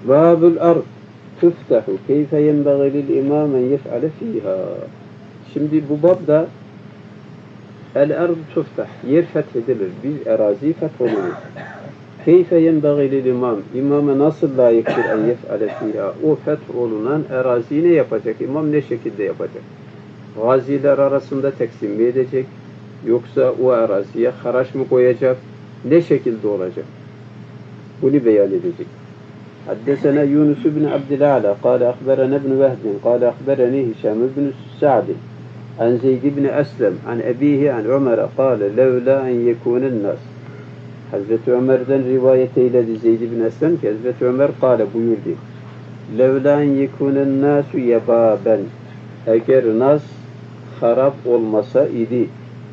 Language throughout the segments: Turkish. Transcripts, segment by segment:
Babul ard tuftahu keyfe yenbaghi lil imam en yef'ale fiha. Şimdi bu babda el ard tuftah, yer fethedilir. Bir arazi fetholunur. Keyfe yenbaghi lil imam, imama nasıl layıktır en yef'ale fiha? O fetholunan araziyi ne yapacak? İmam ne şekilde yapacak? Gaziler arasında teksim mi edecek? Yoksa o araziye haraç mı koyacak? Ne şekilde olacak? Bunu beyan edecek. Haddesena Yunus ibn Abdülala kâle akberena ibn Vehdin kâle akbereni Hişam ibn Sa'd an Zeyd ibn Eslem an ebihi an Ömer'e kâle levla en yekûnen nas. Hazreti Ömer'den rivayet eyledi Zeyd ibn Eslem ki Hazreti Ömer kâle buyurdu. Levla en yekûnen nasu yebâben. Eğer nas harap olmasa idi.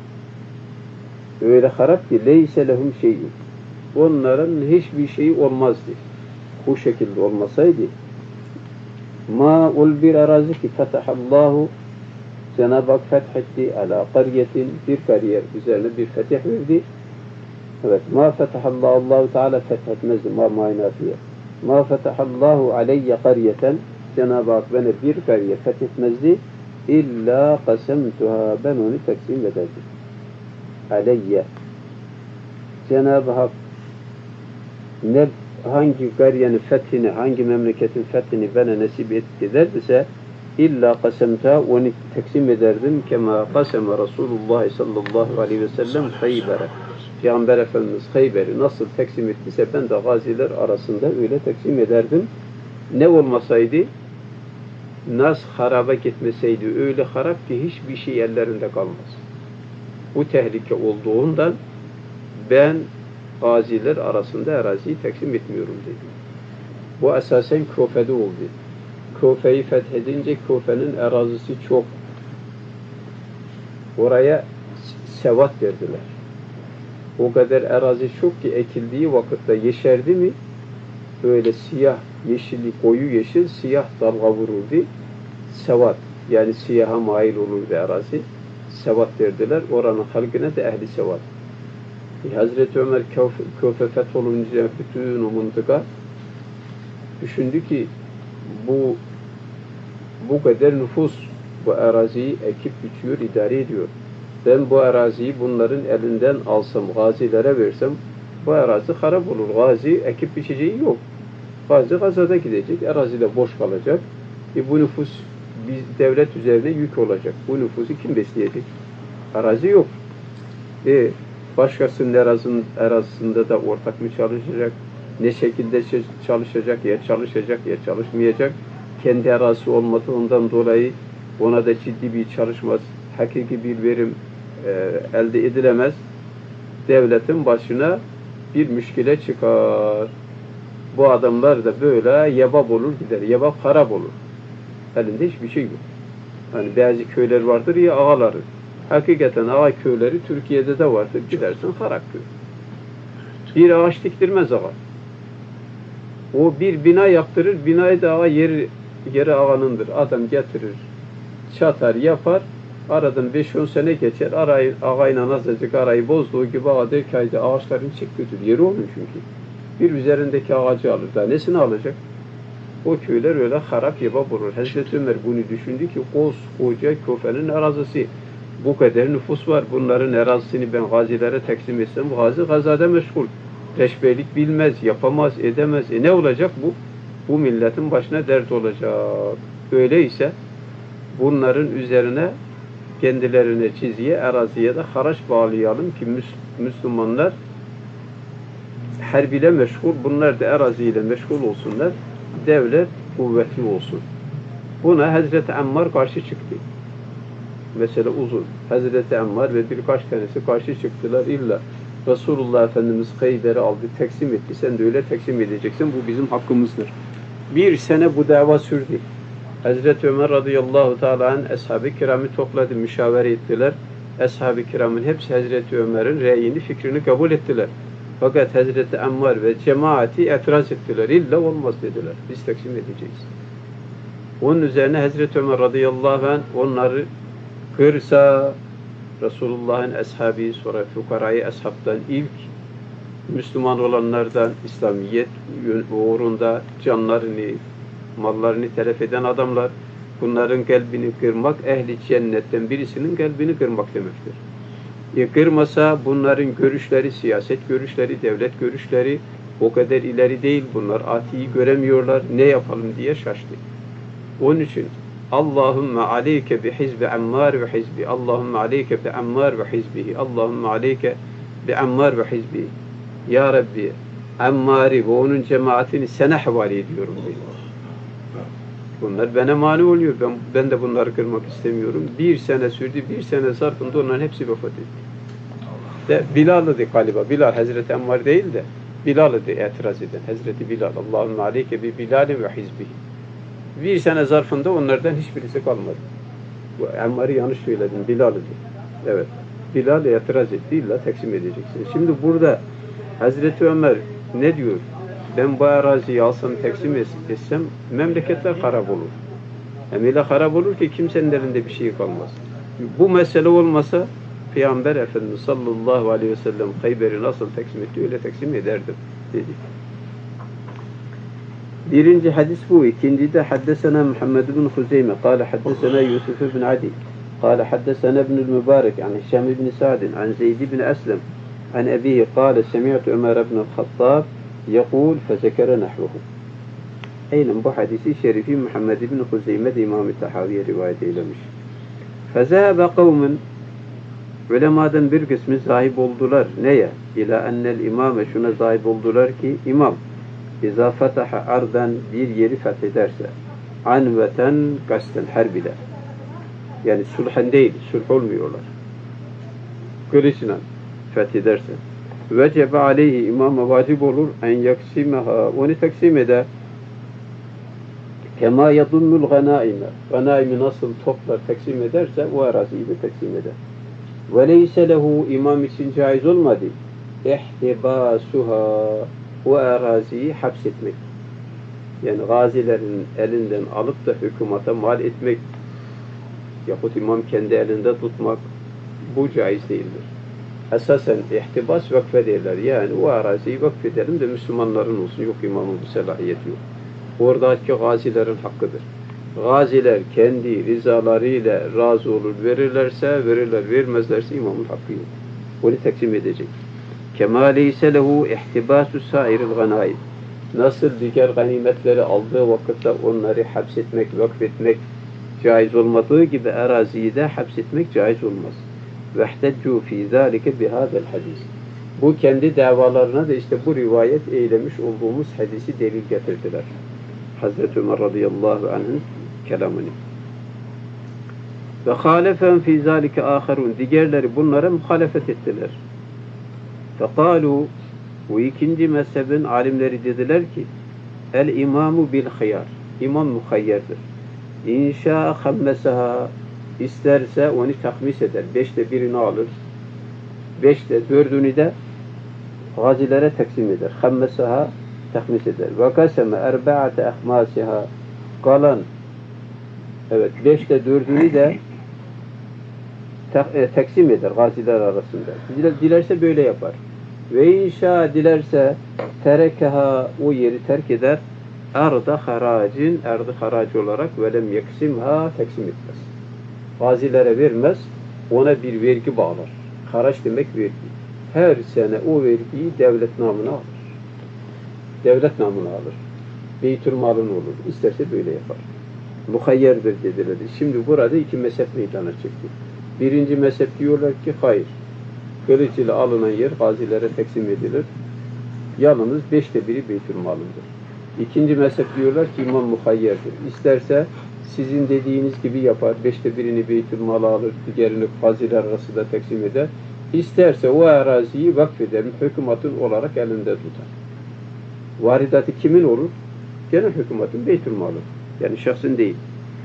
Öyle harap ki leyse lehum şey'in. Onların hiçbir şeyi olmazdı. Bu şekilde olmasaydı ma ul bir arazi ki fetahallahu Cenab-ı Hak fethetti ala kariyetin bir kariyer üzerine bir fetih verdi. Evet. Ma fetahallahu Allahu Teala fethetmezdi. Ma manafiye. Ma fetahallahu aleyye kariyeten Cenab-ı Hak bana bir kariye fethetmezdi. İlla kasemtuha ben onu taksim ederdim. Aleyye. Cenab-ı Hak ne hangi kariyenin fethini, hangi memleketin fethini bana nasip ederse illa kasemta onu taksim ederdim kema kaseme Resulullah sallallahu aleyhi ve sellem Hayber'e. Peygamber Efendimiz Hayber'i nasıl taksim ettiyse ben de gaziler arasında öyle taksim ederdim. Ne olmasaydı? Nas haraba gitmeseydi öyle harap ki hiçbir şey ellerinde kalmaz. Bu tehlike olduğundan ben gaziler arasında araziyi taksim etmiyorum dedi. Bu esasen Kufe'de oldu. Kufe'yi fethedince Kufe'nin arazisi çok. Oraya sevat verdiler. O kadar arazi çok ki ekildiği vakitte yeşerdi mi böyle siyah, yeşilli, koyu yeşil, siyah dalga vururdu. Sevat, yani siyaha mail olurdu arazi. Sevat verdiler. Oranın halkına da ehli sevat. Hazreti Ömer Küfe fetholunca bütün o mıntıka düşündü ki bu kadar nüfus bu araziyi ekip biçiyor, idare ediyor. Ben bu araziyi bunların elinden alsam, gazilere versem bu arazi harap olur. Gazi ekip biçeceği yok. Gazi gazada gidecek, arazide boş kalacak. Bu nüfus devlet üzerine yük olacak. Bu nüfusu kim besleyecek? Arazi yok. Başkasının arazisinde de ortak mı çalışacak? Ne şekilde çalışacak? Ya çalışacak ya çalışmayacak. Kendi arazisi olmadığından dolayı ona da ciddi bir çalışmaz. Hakiki bir verim elde edilemez. Devletin başına bir müşkile çıkar. Bu adamlar da böyle yebap olur gider. Yebap harap olur. Elinde hiçbir şey yok. Hani bazı köyler vardır ya ağaları. Hakikaten ağa köyleri Türkiye'de de vardır. Gidersin harap köy. Bir ağaç diktirmez ağa. O bir bina yaptırır. Binayı da ağa yeri ağanındır. Adam getirir. Çatar yapar. Aradan 5-10 sene geçer. Ağayla azıcık arayı bozduğu gibi ağa der ki haydi ağaçlarını çek götür. Yeri onun çünkü. Bir üzerindeki ağacı alır. Daha nesini alacak? O köyler öyle harap yebap olur. Hazreti Ömer bunu düşündü ki koskoca Küfe'nin arazisi. Bu kadar nüfus var. Bunların arazisini ben gazilere taksim etsem bu gazi gazada meşgul. Reşberlik bilmez, yapamaz, edemez. Ne olacak bu? Bu milletin başına dert olacak. Öyleyse bunların üzerine kendilerine çizgiye, araziye de haraç bağlayalım ki Müslümanlar harbiyle meşgul, bunlar da araziyle meşgul olsunlar. Devlet kuvvetli olsun. Buna Hazreti Ammar karşı çıktı. Mesele uzun. Hazreti Ammar ve birkaç tanesi karşı çıktılar. İlla Resulullah Efendimiz Hayber'i aldı, taksim etti. Sen de öyle taksim edeceksin. Bu bizim hakkımızdır. Bir sene bu dava sürdü. Hazreti Ömer radıyallahu teala anh ashab-ı kiramı topladı, müşavere ettiler. Ashab-ı kiramın hepsi Hazreti Ömer'in reyini, fikrini kabul ettiler. Fakat Hazreti Ammar ve cemaati itiraz ettiler. İlla olmaz dediler. Biz taksim edeceğiz. Onun üzerine Hazreti Ömer radıyallahu anh onları kırsa Resulullah'ın ashabı, sonra fukarayı ashabtan ilk Müslüman olanlardan İslamiyet uğrunda canlarını, mallarını telef eden adamlar, bunların kalbini kırmak, ehli cennetten birisinin kalbini kırmak demektir. Kırmasa bunların görüşleri, siyaset görüşleri, devlet görüşleri o kadar ileri değil. Bunlar atiyi göremiyorlar. Ne yapalım diye şaştı. Onun için Allahümme aleyke bi hizbi Ammar ve hizbi. Allahümme aleyke bi Ammar ve hizbihi. Allahümme aleyke bi Ammar ve hizbihi. Ya Rabbi, Ammar'i ve onun cemaatini sana havale ediyorum diyor. Bunlar bana mani oluyor. Ben de bunları kırmak istemiyorum. 1 sene sürdü. 1 sene zarfında onların hepsi vefat etti. Bilal'dı galiba. Bilal Hazreti Ammar değil de Bilal'dı itiraz eden. Hazreti Bilal. Allahümme aleyke bi Bilal'in ve hizbihi. 1 sene zarfında onlardan hiçbirisi kalmadı. Bu Ammar'ı yanlış söyledim. Bilal'dı. Evet. Bilal itiraz etti. İlla teksim edeceksin. Şimdi burada Hazreti Ömer ne diyor? Ben bu araziyi alsam, teksim etsem memleketler harap olur. Hem öyle harap olur ki kimsenin elinde bir şey kalmaz. Bu mesele olmasa Peygamber Efendimiz sallallahu aleyhi ve sellem Hayber'i nasıl teksim etti öyle teksim ederdim dedi. Birinci hadis bu. İkinci de haddesena Muhammed bin Huzeyme. Kale haddesena Yusuf bin Adi. Kale haddesena ibnül Mübarek. An Hişam bin Sa'din. An Zeyd bin Eslem. An ebihi. Kale semi'tu Ömer ibn Khattab. يقول فذكر نحوه. Aynen bu hadisi şerifi Muhammed bin Huzeyme de İmam-ı Tahaviye rivayet eylemiş. فَذَهَبَ قَوْمٌ Ulemadan bir kısmı sahip oldular. Neye? İlâ ennel imame şuna sahip oldular ki imam İzâ fetaha ardan bir yeri fethederse anveten kasten harbiyle. Yani sulhan değil, sulh olmuyorlar. Kılıçla fethederse vecebe aleyhi imama vacip olur en yaksimeha onu taksim eder kema yadunnul ganaime ganaimi nasıl toplar taksim ederse o araziyi de taksim eder ve leyse lehu imam için caiz olmadı ihtibasuha o araziyi hapsetmek yani gazilerin elinden alıp da hükümete mal etmek yahut imam kendi elinde tutmak bu caiz değildir. Esasen ihtibas vakfederler. Yani o araziyi vakfedelim de Müslümanların olsun. Yok imamın bu selahiyeti yok. Oradaki gazilerin hakkıdır. Gaziler kendi rızalarıyla razı olur. Verirlerse verirler. Vermezlerse imamın hakkı yok. Onu taksim edecek. Kema leyse lehu ihtibasu sairil ganaim. Nasıl diğer ganimetleri aldığı vakitte onları hapsetmek, vakfetmek caiz olmadığı gibi araziyi de hapsetmek caiz olmaz. وَاحْتَجُّوا ف۪ي ذَٰلِكَ بِهَذَا الْحَدِيثِ Bu kendi davalarına da işte bu rivayet eylemiş olduğumuz hadisi delil getirdiler. Hazreti Ömer radıyallahu anh'ın kelamını. وَخَالَفًا ف۪ي ذَٰلِكَ آخَرُونَ Diğerleri bunlara muhalefet ettiler. فَقَالُوا Bu ikinci mezhebin alimleri dediler ki el-imamu bil-hıyar İmam muhayyerdir. İnşa hammesaha İsterse onu takmis eder. 5'te 1'ini alır. 5'te 4'ünü de gazilere taksim eder. Hammesaha takmis eder. Ve kaseme erba'ate ahmasiha kalan 5'te 4'ünü de taksim eder gaziler arasında. Dilerse böyle yapar. Ve inşa dilerse terekeha o yeri terk eder. Arda haracin ardı harac olarak velem yaksimha taksim etmez. Gazilere vermez, ona bir vergi bağlar. Haraç demek vergi. Her sene o vergiyi devlet namına alır. Devlet namına alır. Beytülmalın olur. İsterse böyle yapar. Muhayyerdir dediler. Şimdi burada iki mezhep meydana çıktı. Birinci mezhep diyorlar ki hayır. Kılıç ile alınan yer gazilere taksim edilir. Yalnız 5'te 1'i beytülmalındır. İkinci mezhep diyorlar ki imam muhayyerdir. İsterse sizin dediğiniz gibi yapar. 5'te 1'ini beytülmala alır. Diğerini gaziler arasında taksim eder. İsterse o araziyi vakfeder. Hükümetin olarak elinde tutar. Varidatı kimin olur? Gene hükümetin beytülmalı. Yani şahsın değil.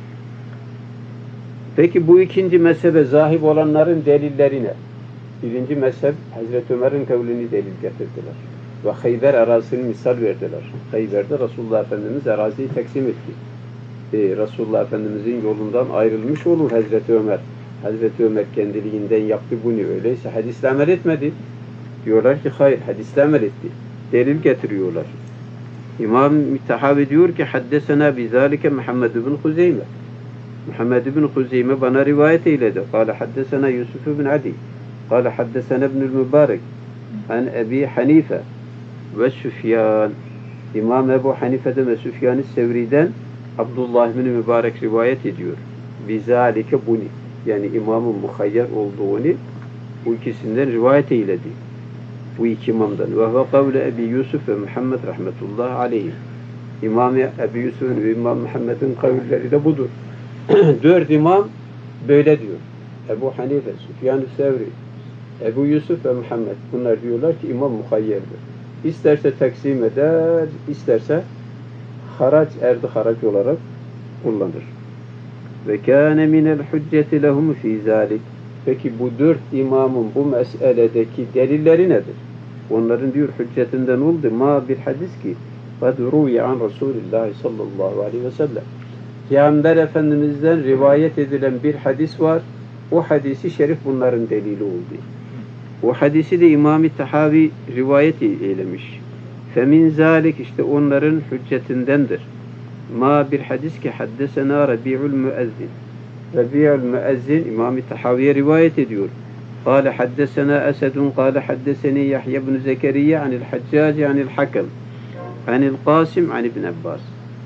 Peki bu ikinci mezhebe zahip olanların delilleri ne? Birinci mezhep Hazreti Ömer'in kavlini delil getirdiler. Ve Hayber arazisini misal verdiler. Hayber'de Resulullah Efendimiz araziyi taksim etti. Resulullah Efendimizin yolundan ayrılmış olur Hazreti Ömer. Hazreti Ömer kendiliğinden yaptı bunu. Öyleyse hadisle amel etmedi. Diyorlar ki hayır, hadisle amel etti. Delil getiriyorlar. İmam Tahavi diyor ki haddesena bizalike Muhammed ibn Huzeyme. Muhammed ibn Huzeyme bana rivayet eyledi. Kale haddesena Yusuf ibn Adi. Kale haddesena ibn Mübarek. An Ebi Hanife ve Süfyan. İmam Ebu Hanife'den ve Süfyan-ı Sevri'den Abdullah ibn Mübarek rivayet ediyor. Bizalike bunu. Yani imamın muhayyer olduğunu bu ikisinden rivayet eyledi. Bu iki imamdan. Ve huve kavle Ebi Yusuf ve Muhammed rahmetullahi aleyhi. İmam Ebi Yusuf'un ve İmam Muhammed'in kavulleri de budur. Dört imam böyle diyor. Ebu Hanife, Süfyan-ı Sevri, Ebu Yusuf ve Muhammed. Bunlar diyorlar ki imam muhayyerdir. İsterse taksim eder, isterse erdi haraç olarak kullanır. Ve kâne minel hücceti lehum fî zâlik. Peki bu dört imamın bu meseledeki delilleri nedir? Onların diyor hüccetinden oldu. Ma bir hadis ki قَدْ رُوِيَ عَنْ رَسُولِ اللّٰهِ sallallahu aleyhi ve sellem. Peygamber Efendimiz'den rivayet edilen bir hadis var. O hadisi şerif bunların delili oldu. O hadisi de İmam-ı Tahavi rivayet eylemiş. Femin zalik işte onların hüccetindendir. Ma bir hadis ki haddesena Rabi'ul Müezzin. Rabi'ul Müezzin İmam-ı Tahavi'ye rivayet ediyor. قال حدثنا أسد قال حدثني يحيى بن زكريا عن الحجاج عن الحكم عن القاسم عن ابن عباس.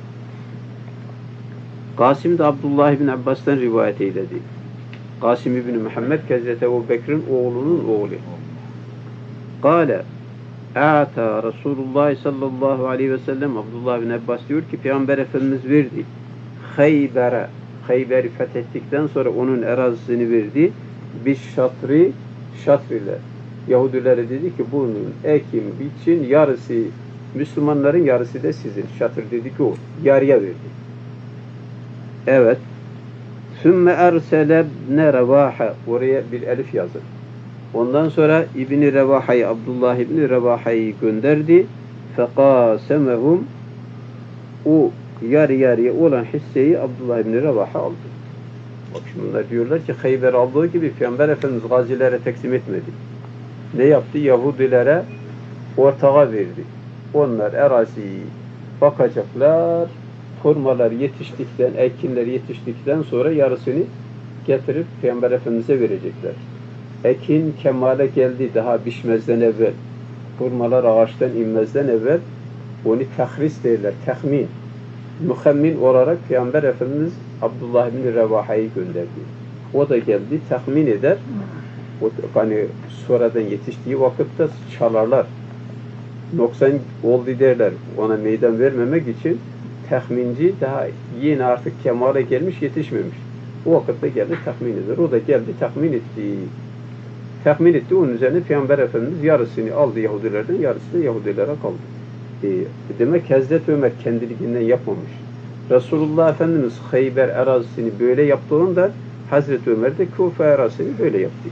Kasım da Abdullah ibn Abbas'tan rivayet eyledi. Kasım ibn Muhammed Hazreti Ebu Bekir'in oğlunun oğlu. Kale A'ta Resulullah sallallahu aleyhi ve sellem Abdullah ibn Abbas diyor ki Peygamber Efendimiz verdi. Hayber'i fethettikten sonra onun erazisini verdi. Bir şatriler. Yahudilere dedi ki bunun ekim, biçin yarısı Müslümanların yarısı da sizin. Şatır dedi ki o. Yarıya verdi. Evet. Sümme ersele ibne Revaha. Oraya bir elif yazın. Ondan sonra İbni Revaha'yı, Abdullah İbni Revaha'yı gönderdi. Fekasemehum. O yarı yarıya olan hisseyi Abdullah İbni Revaha aldı. Bak şimdi bunlar diyorlar ki Hayber aldığı gibi Peygamber Efendimiz gazilere teksim etmedi. Ne yaptı? Yahudilere ortağa verdi. Onlar eraziyi bakacaklar. Hurmalar yetiştikten, ekinler yetiştikten sonra yarısını getirip Peygamber Efendimiz'e verecekler. Ekin kemale geldi daha pişmezden evvel. Hurmalar ağaçtan inmezden evvel onu tahris derler, tahmin. Muhammin olarak Peygamber Efendimiz Abdullah bin Revaha'yı gönderdi. O da geldi, tahmin eder. O, hani sonradan yetiştiği vakitte çalarlar. Noksan oldu derler. Ona meydan vermemek için tahminci daha yeni artık kemale gelmiş, yetişmemiş. O vakitte geldi, tahmin eder. O da geldi, tahmin etti. Tahmin etti. Onun üzerine Peygamber Efendimiz yarısını aldı Yahudilerden, yarısı da Yahudilere kaldı. Demek Hazreti Ömer kendiliğinden yapmamış. Resulullah Efendimiz Hayber erazisini böyle yaptığında Hazreti Ömer de Kufa erazisini böyle yaptı.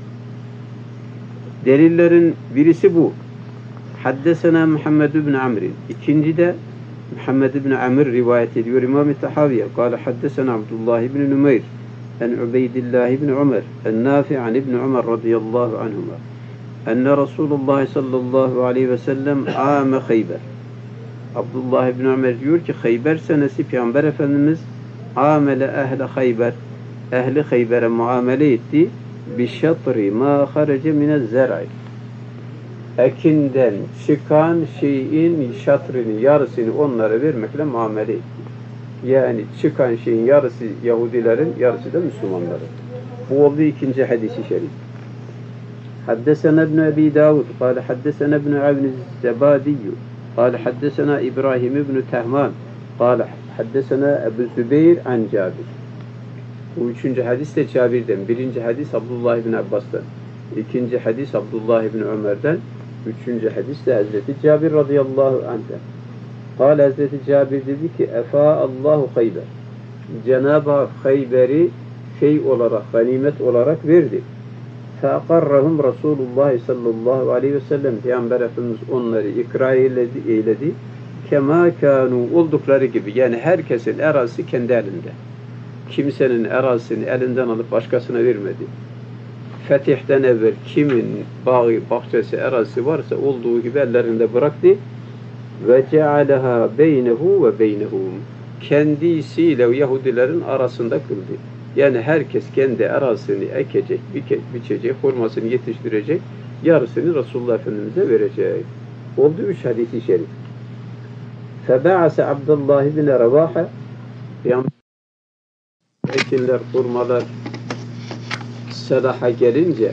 Delillerin birisi bu. Haddesena Muhammed ibn Amr. İkinci de Muhammed ibn Amr rivayet ediyor İmam-ı Tahaviye. Kale haddesena Abdullah ibn Numeyr en Ubeydillah ibn Ömer en Nafi an ibn Ömer radıyallahu anhuma enne Resulullah sallallahu aleyhi ve sellem âme Hayber. Abdullah ibn Ömer diyor ki Hayber senesi Peygamber Efendimiz amele ehle Hayber, ehli Hayber'e muamele etti bi şatri ma harece mine zer'i. Ekinden çıkan şeyin şatrını, yarısını onlara vermekle muamele etti. Yani çıkan şeyin yarısı Yahudilerin, yarısı da Müslümanların. Bu oldu ikinci hadisi şerif. Haddesena ibn Ebi Davud, kâle haddesena ibn Avn Zebadiyyü, kâle haddesena İbrahim ibn Tehman, kâle haddesena Ebu Zübeyir an Cabir. Bu üçüncü hadis de Cabir'den. Birinci hadis Abdullah ibn Abbas'tan. İkinci hadis Abdullah ibn Ömer'den. Üçüncü hadis de Hazreti Cabir radıyallahu anh'ten. Kâle Hazreti Cabir dedi ki Efa Allahu Hayber. Cenab-ı Hak Hayber'i fey olarak, ganimet olarak verdi. Feakarrahum Resulullah sallallahu aleyhi ve sellem. Peygamber Efendimiz onları ikrar eyledi. Kema kânû oldukları gibi. Yani herkesin erazisi kendi elinde. Kimsenin erazisini elinden alıp başkasına vermedi. fetihten evvel kimin bağı, bahçesi, arazisi varsa olduğu gibi ellerinde bıraktı. Ve cealeha beynehu ve beynehum. Kendisiyle Yahudilerin arasında kıldı. Yani herkes kendi arazisini ekecek, biçecek, hurmasını yetiştirecek, yarısını Resulullah Efendimiz'e verecek. Oldu 3 hadis-i şerif. Febe'ase Abdullah ibn Revaha, ekinler, hurmalar salaha gelince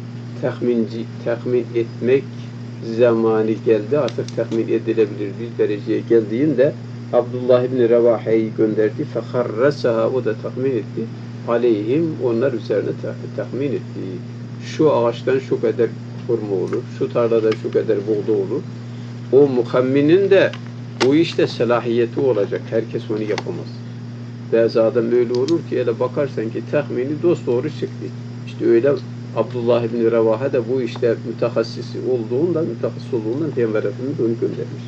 tahmin etmek zamanı geldi. Artık tahmin edilebilir bir dereceye geldiğinde Abdullah ibn Revaha'yı gönderdi. Feharrasaha, o da tahmin etti. Aleyhim, onlar üzerine tahmin etti. Şu ağaçtan şu kadar hurma olur, şu tarlada şu kadar buğday olur. O muhamminin de bu işte selahiyeti olacak. Herkes onu yapamaz. Bazı adam öyle olur ki öyle bakarsan ki tahmini dosdoğru çıktı. İşte öyle Abdullah ibn Revaha da bu işte mütehassisi olduğundan, Peygamber Efendimiz onu göndermiş.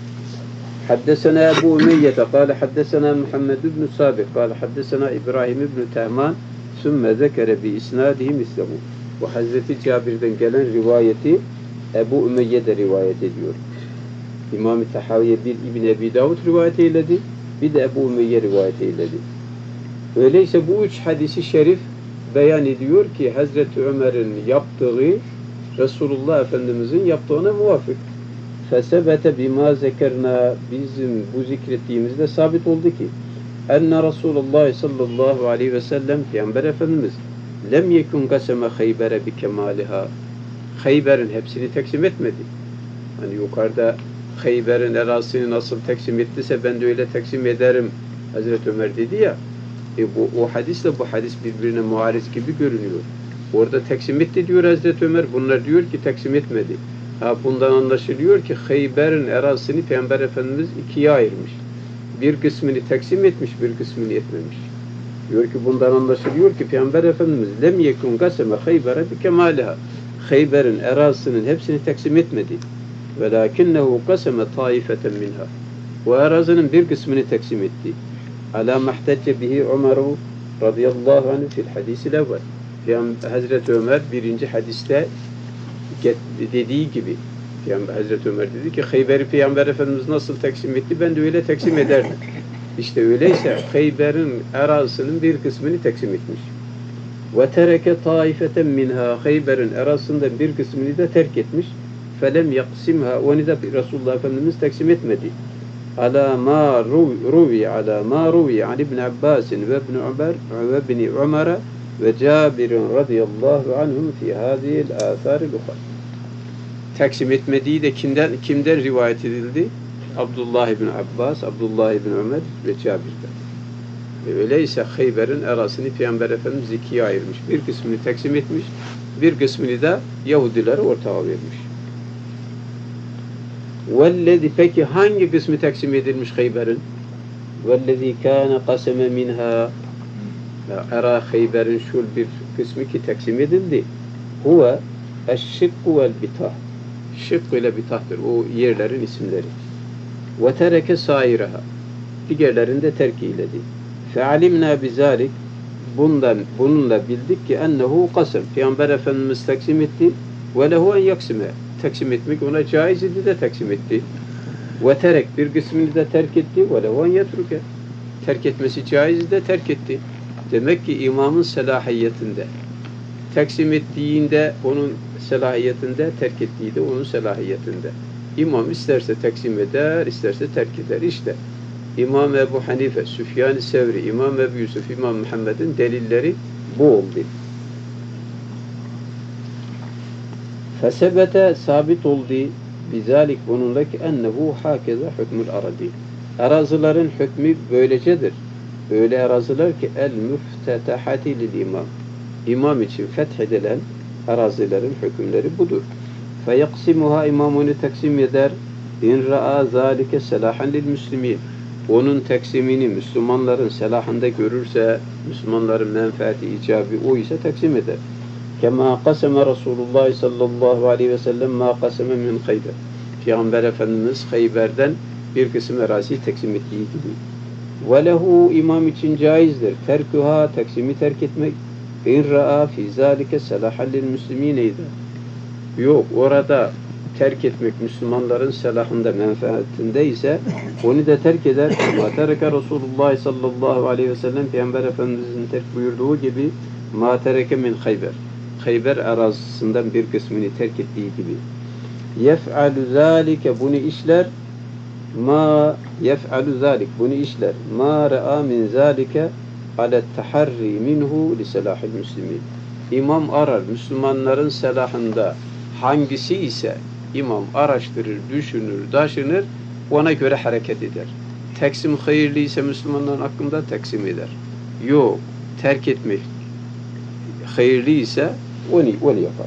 Haddesena Ebu Ümeyyete kâle haddesena Muhammed ibn Sabit kâle haddesena İbrahim ibn Tehman sümme zekere bi isnadihi mislehu. Bu Hazreti Cabir'den gelen rivayeti Ebu Ümeyye de rivayet ediyor. İmam-ı Tahaviye bir İbn Ebi Davud rivayet eyledi, bir de Ebu Ümeyye rivayet eyledi. Öyleyse bu 3 hadisi şerif beyan ediyor ki Hazreti Ömer'in yaptığı Resulullah Efendimiz'in yaptığına muvafık. Fesebete bima zekerna, bizim bu zikrettiğimizde sabit oldu ki enne Resulullah sallallahu aleyhi ve sellem Peygamber Efendimiz lem yekun kaseme Khayber'e bi kemaliha, Khayber'in hepsini teksim etmedi. Hani yukarıda Khayber'in erasını nasıl teksim ettiyse ben de öyle teksim ederim Hazreti Ömer dedi ya. O hadisle bu hadis birbirine muariz gibi görünüyor. Orada teksim etti diyor Hazreti Ömer. Bunlar diyor ki teksim etmedi. Bundan anlaşılıyor ki Khayber'in erasını Peygamber Efendimiz ikiye ayırmış. Bir kısmını teksim etmiş, bir kısmını etmemiş. Diyor ki bundan anlaşılıyor ki Peygamber Efendimiz lem yekun kaseme Khayber'e bi kemaliha. Khayber'in erasının hepsini teksim etmedi. Velakinnehu kaseme taifeten minha. Bu erazının bir kısmını teksim etti. Ala mahtecce bihi Ömer'u radıyallahu anh fil hadis-i evvel. Hazreti Ömer birinci hadiste dediği gibi Hazreti Ömer dedi ki Khayber'i Peygamber Efendimiz nasıl teksim etti ben de öyle teksim ederdim. İşte öyleyse Khayber'in erazisinin bir kısmını teksim etmiş. Ve tereke taifeten minha, Khayber'in erasından bir kısmını da terk etmiş. Felem yaksimha, onu da Resulullah Efendimiz teksim etmedi. Ala ma ruvi an İbn Abbas ve İbn Ömer ve İbn Ömer ve Cabir radıyallahu anhum fi hadihi'l âthâr-ı ukhra. Taksim etmediği de kimden rivayet edildi? Abdullah ibn Abbas, Abdullah ibn Ömer ve Cabir'den. Öyleyse Khayber'in arasını Peygamber Efendimiz ikiye ayırmış. Bir kısmını taksim etmiş, bir kısmını da Yahudilere ortağa vermiş. Vellezî, peki hangi kısmı taksim edilmiş Khayber'in? Vellezî kâne kaseme minhâ, ara Khayber'in şu bir kısmı ki taksim edildi. Huve eşşikku vel bitah. Şık ile bitahtır. O yerlerin isimleri. Ve tereke sairaha. Diğerlerini de terk eyledi. Fealimna bizalik. Bununla bildik ki ennehu kasem. Peygamber Efendimiz taksim etti. Ve lehu en yaksime. Taksim etmek ona caiz idi de taksim etti. Ve terek, bir kısmını da terk etti. Ve lehu en yetruke. Terk etmesi caiz de terk etti. Demek ki imamın selahiyetinde. Taksim ettiğinde onun selahiyetinde, terk ettiği de onun selahiyetinde. İmam isterse taksim eder, isterse terk eder. İşte İmam Ebu Hanife, Süfyan-ı Sevri, İmam Ebu Yusuf, İmam Muhammed'in delilleri bu oldu. Fesebete sabit oldu bizalik bunundaki ennehu hakeza hükmül aradi. Arazilerin hükmü böylecedir. Öyle araziler ki el müftetehati lil imam. İmam için fethedilen arazilerin hükümleri budur. Feyaksimuha, imam onu taksim eder. İn ra'a zalike selahan lil müslimin. Onun taksimini Müslümanların selahında görürse, Müslümanların menfaati icabı o ise taksim eder. Kema kaseme Resulullah sallallahu aleyhi ve sellem ma kaseme min Khayber. Peygamber Efendimiz Khayber'den bir kısım araziyi taksim ettiği gibi. Ve lehu, imam için caizdir. Terkuha, taksimi terk etmek. İn ra'a fi zalike selahan lil muslimine. Yok, orada terk etmek Müslümanların selahında, menfaatinde ise onu da terk eder. Ma tereke Resulullah sallallahu aleyhi ve sellem Peygamber Efendimizin terk buyurduğu gibi ma tereke min Hayber. Hayber arazisinden bir kısmını terk ettiği gibi. Yef'alu zalike, bunu işler. Ma yef'alu zalik, bunu işler. Ma ra'a min zalike ale taharri minhu li selahil müslimin. İmam arar Müslümanların selahında hangisi ise imam araştırır, düşünür, taşınır, ona göre hareket eder. Teksim hayırlı ise Müslümanların hakkında teksim eder. Yok, terk etmek hayırlı ise onu yapar.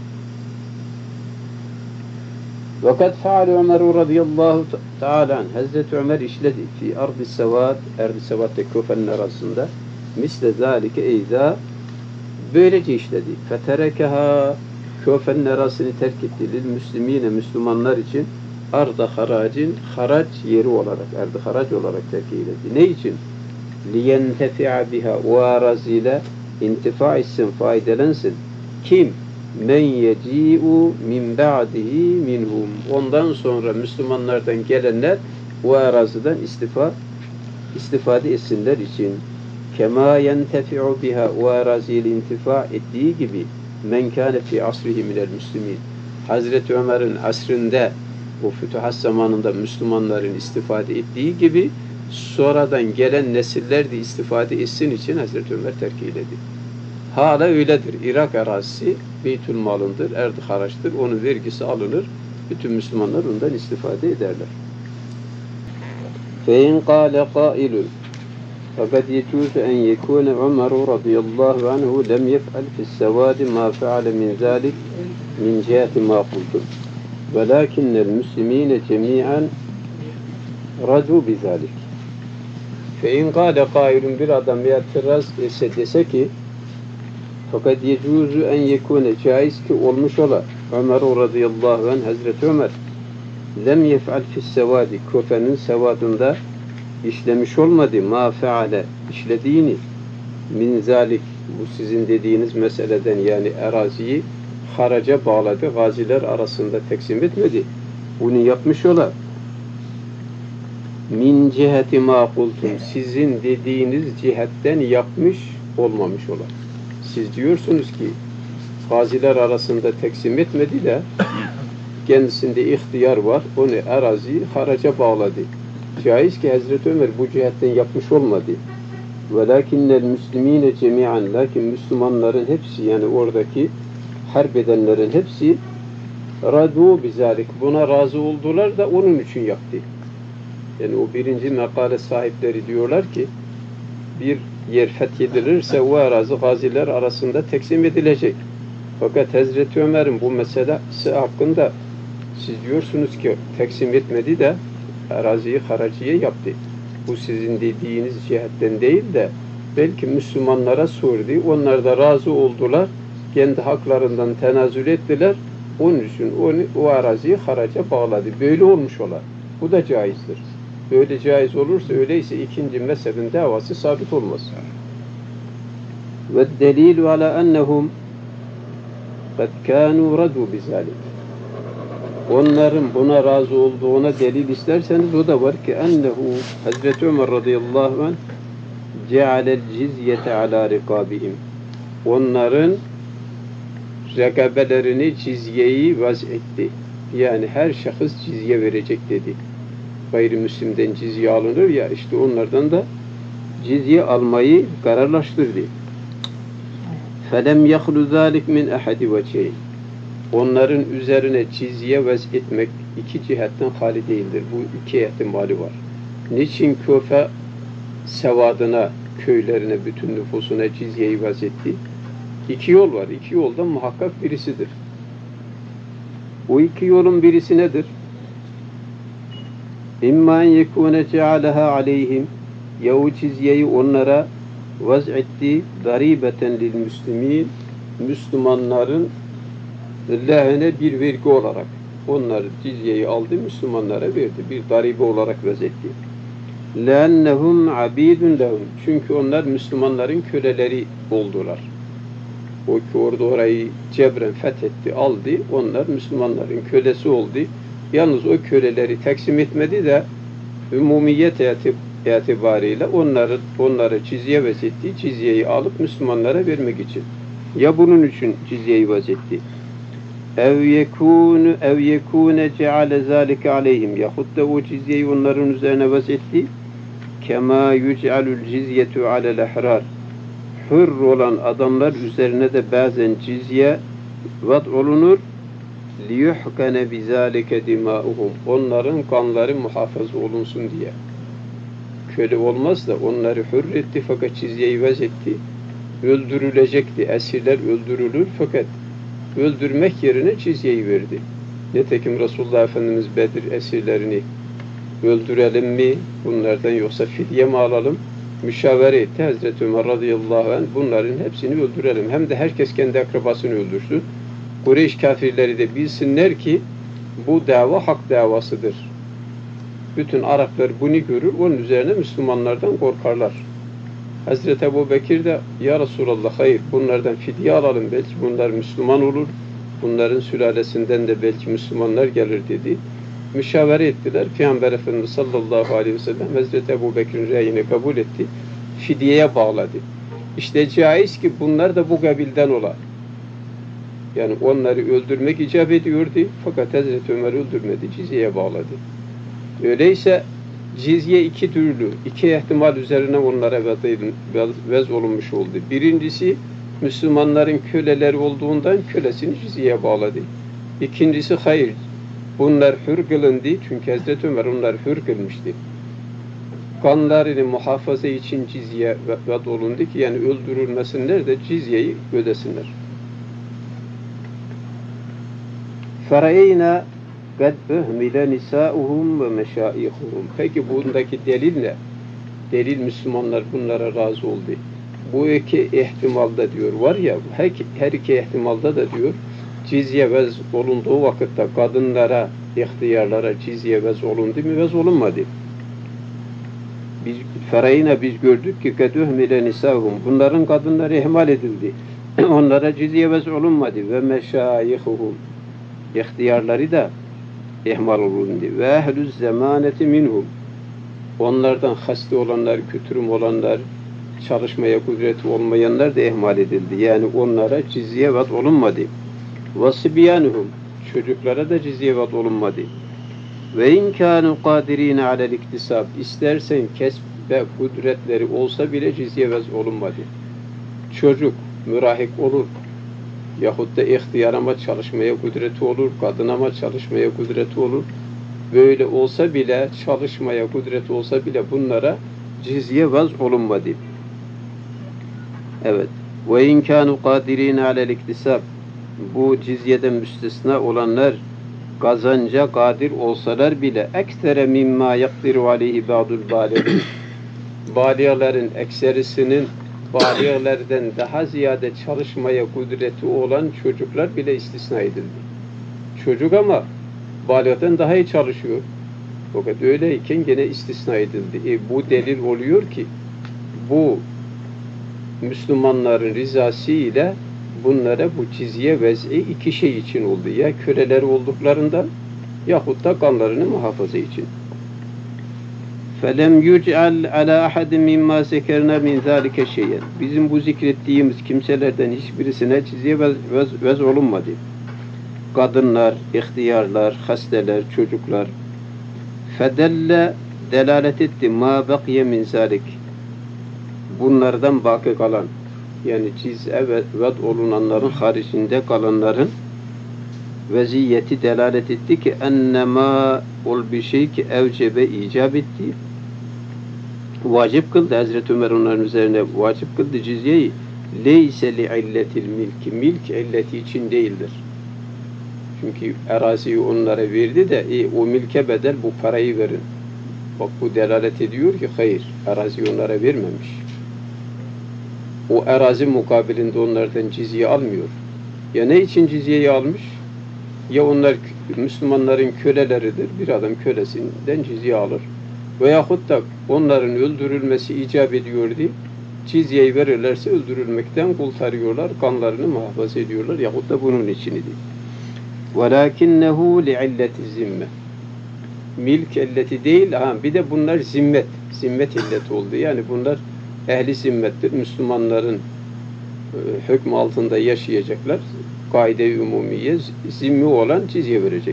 Fakat faal Ömer radıyallahu teala Hazreti Ömer işledi fi ardı sevat, ardı sevatte Küfe'nin arasında misle zalike eyza, böylece işledi. Feterekeha, Küfe'nin arasını terk etti. Lil müslimine, Müslümanlar için arda haracin, harac yeri olarak, ardı harac olarak terk eyledi. Ne için? Liyentefi'a biha, o araziyle intifa etsin, faydalensin. Kim? Men yeci'u min ba'dihi minhum. Ondan sonra Müslümanlardan gelenler o araziden istifade etsinler için. Kema yentefi'u biha, o araziyle intifa ettiği gibi men kâne fi asrihi minel müslimin. Hazreti Ömer'in asrında, o fütuhat zamanında Müslümanların istifade ettiği gibi sonradan gelen nesiller de istifade etsin için Hazreti Ömer terk eyledi. Hala öyledir. Irak arazisi Beytül Mal'ındır, erdi haraçtır. Onun vergisi alınır. Bütün Müslümanlar ondan istifade ederler. فَاِنْ قَالَ قَائِلٌ فَقَدْ يَجُوزُ اَنْ يَكُونَ عُمَرُ رَضِيَ اللّٰهُ عَنْهُ لَمْ يَفْعَلْ فِي السَّوَادِ مَا فَعَلَ مِنْ ذَلِكَ مِنْ جِهَةِ مَا قُلْتُمْ وَلَكِنَّ الْمُسْلِمِينَ جَمِيعًا رَضُوا بِذَلِكَ. فَاِنْ قَالَ قَائِلٌ, bir adam itiraz etse, dese ki fakat yecuzu en yekune, caiz ki olmuş ola Ömer radıyallahu anh, Hazreti Ömer lem yef'al fissevadi, Küfe'nin sevadında işlemiş olmadı, ma feale, işlediğini, min zalik, bu sizin dediğiniz meseleden, yani araziyi haraca bağladı, gaziler arasında teksim etmedi, bunu yapmış ola. Min ciheti ma kultum, sizin dediğiniz cihetten yapmış olmamış ola. Siz diyorsunuz ki gaziler arasında teksim etmedi de kendisinde ihtiyar var, onu araziyi haraca bağladı. Caiz ki Hazreti Ömer bu cihetten yapmış olmadı. Velakinnel müslimine cemiyan, lakin Müslümanların hepsi, yani oradaki harp edenlerin hepsi radu bizalik, buna razı oldular da onun için yaptı. Yani o birinci makale sahipleri diyorlar ki bir yer fethedilirse o arazi gaziler arasında teksim edilecek. Fakat Hazreti Ömer'in bu meselesi hakkında siz diyorsunuz ki teksim etmedi de araziyi haraciye yaptı. Bu sizin dediğiniz cihetten değil de belki Müslümanlara sordu. Onlar da razı oldular. Kendi haklarından tenezzül ettiler. Onun için o araziyi haraca bağladı. Böyle olmuş olar. Bu da caizdir. Böyle caiz olursa, öyleyse ikinci mezhebin davası sabit olmaz. Ve delilu ala ennehum kad kânû radû bizâlik. Onların buna razı olduğuna delil isterseniz o da var ki ennehu, Hazreti Ömer radıyallahu anh cealel cizyete ala rikâbihim. Onların rekabelerini, cizyeyi vazetti. Yani her şahıs cizye verecek dedi. Gayrimüslimden cizye alınır ya, işte onlardan da cizye almayı kararlaştırdı. فَلَمْ يَخْلُ ذَٰلِكْ مِنْ اَحَدِ وَجْهَيْنِ. Onların üzerine cizye vaz etmek iki cihetten hali değildir. Bu iki ihtimali var. Niçin Küfe sevadına, köylerine, bütün nüfusuna cizyeyi vaz etti? İki yol var. İki yoldan muhakkak birisidir. O iki yolun birisi nedir? İmmâ en yekûne cealeha aleyhim, ya o cizyeyi onlara vaz etti, daribeten lil müslimin, Müslümanların lehine bir vergi olarak. Onlar cizyeyi aldı, Müslümanlara verdi. Bir daribe olarak vaz etti. لَاَنَّهُمْ عَب۪يدٌ لَهُمْ. Çünkü onlar Müslümanların köleleri oldular. O ki orada orayı cebren fethetti, aldı. Onlar Müslümanların kölesi oldu. Yalnız o köleleri taksim etmedi de umumiyet itibariyle onları cizye vazetti. Cizyeyi alıp Müslümanlara vermek için. Ya bunun için cizyeyi vazetti. Ev yekune ceale zalike aleyhim. Yahut da o cizyeyi onların üzerine vazetti. Kema yuc'alul cizyetu alel ehrar. Hür olan adamlar üzerine de bazen cizye vad olunur. Liyuhkane bizalike dimauhum. Onların kanları muhafaza olunsun diye. Köle olmaz da onları hür etti fakat cizyeyi vaz etti. Öldürülecekti. Esirler öldürülür fakat öldürmek yerine cizyeyi verdi. Nitekim Resulullah Efendimiz Bedir esirlerini öldürelim mi bunlardan yoksa fidye mi alalım? Müşavere etti. Hazreti Ömer radıyallahu anh bunların hepsini öldürelim. Hem de herkes kendi akrabasını öldürsün. Kureyş kafirleri de bilsinler ki bu dava hak davasıdır. Bütün Araplar bunu görür. Onun üzerine Müslümanlardan korkarlar. Hazreti Ebu Bekir de ya Resulallah hayır bunlardan fidye alalım. Belki bunlar Müslüman olur. Bunların sülalesinden de belki Müslümanlar gelir dedi. Müşavere ettiler. Peygamber Efendimiz sallallahu aleyhi ve sellem Hazreti Ebu Bekir'in reyini kabul etti. Fidyeye bağladı. İşte caiz ki bunlar da bu kabilden ola. Yani onları öldürmek icap ediyordu. Fakat Hazreti Ömer öldürmedi. Cizyeye bağladı. Öyleyse cizye iki türlü, iki ihtimal üzerine onlara vez olunmuş oldu. Birincisi Müslümanların köleleri olduğundan kölesini cizyeye bağladı. İkincisi hayır. Bunlar hür kılındı. Çünkü Hazreti Ömer onları hür kılmıştı. Kanlarını muhafaza için cizye ved olundu ki yani öldürülmesinler de cizyeyi ödesinler. Ferayna kad uhmile nisauhum ve meşayihuhum. Peki bundaki delil ne? Delil Müslümanlar bunlara razı oldu. Bu iki ihtimalda diyor var ya her iki ihtimalda da diyor cizye vez olunduğu vakitte kadınlara, ihtiyarlara cizye vez olundu mu vez olunmadı. Biz gördük ki kad uhmile nisauhum. Bunların kadınları ihmal edildi. Onlara cizye vez olunmadı ve meşayihuhum. İhtiyarları da ihmal olundu. Ve ehlüz zemaneti minhum. Onlardan hasta olanlar, kütürüm olanlar, çalışmaya kudreti olmayanlar da ihmal edildi. Yani onlara cizye vat olunmadı. Ve sibyanuhum. Çocuklara da cizye vat olunmadı. Ve in kânu kâdirîne alel iktisab. İstersen kesb ve kudretleri olsa bile cizye vat olunmadı. Çocuk mürahik olur. Yahut da ihtiyarama çalışmaya kudreti olur, kadınama çalışmaya kudreti olur. Böyle olsa bile, çalışmaya kudreti olsa bile bunlara cizye vaz olunmadı. Evet. Ve in kanu kadirin alel iktisab. Bu cizyeden müstesna olanlar kazanca kadir olsalar bile eksere mimma yakdiru aleyhi ba'dul bâligîn. Bâliglerin ekserisinin bâliglerden daha ziyade çalışmaya kudreti olan çocuklar bile istisna edildi. Çocuk ama bâligden daha iyi çalışıyor. Fakat öyleyken gene istisna edildi. Bu delil oluyor ki bu Müslümanların rızası ile bunlara bu cizye vez'i iki şey için oldu. Ya köleleri olduklarından yahut da kanlarını muhafaza için. فَلَمْ يُجْعَلْ عَلَى أَحَدٍ مِمَّا سَكَرْنَا مِنْ ذَٰلِكَ شَيْئًا. Bizim bu zikrettiğimiz kimselerden hiçbirisine cizye vez olunmadı. Kadınlar, ihtiyarlar, hasteler, çocuklar. فَدَلَّ delalet etti مَا بَقْيَ مِنْ ذَٰلِكَ. Bunlardan baki kalan, yani cizye ved olunanların haricinde kalanların veziyeti delalet etti ki ennema ol bir şey ki evcebe icap etti. Vacip kıldı. Hazreti Ömer onların üzerine vacip kıldı cizyeyi. Leyse li illetil milki. Milk illeti için değildir. Çünkü araziyi onlara verdi de o milke bedel bu parayı verin. Bak bu delalet ediyor ki hayır. Araziyi onlara vermemiş. O arazi mukabilinde onlardan cizye almıyor. Ya ne için cizyeyi almış? Ya onlar Müslümanların köleleridir. Bir adam kölesinden cizye alır. Veyahut da onların öldürülmesi icap ediyordu. cizyeyi verirlerse öldürülmekten kurtarıyorlar, kanlarını muhafaza ediyorlar yahut da bunun için idi. وَلَاكِنَّهُ لِعِلَّةِ الزِّمَّةِ Milk illeti değil, bir de bunlar zimmet illeti oldu. Yani bunlar ehli zimmettir. Müslümanların hükmü altında yaşayacaklar. Kaide-i umumiye zimmi olan cizye verecek.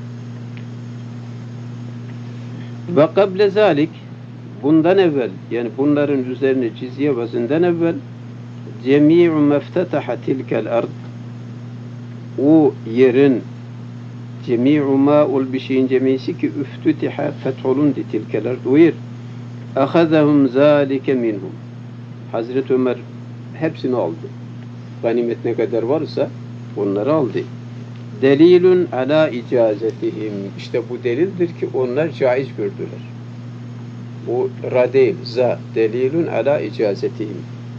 Ve kable zalik bundan evvel yani bunların üzerine cizye vazinden evvel cemi'u meftetaha tilkel ard o yerin cemi'u ma'ul bir şeyin cemisi ki üftütiha fetholundu tilkel ard o yer ahazahum zalike minhum Hazreti Ömer hepsini aldı. Ganimet ne kadar varsa onları aldı. Delilun ala icazetihim. İşte bu delildir ki onlar caiz gördüler. Bu ra değil, za. Delilun ala icazetihim.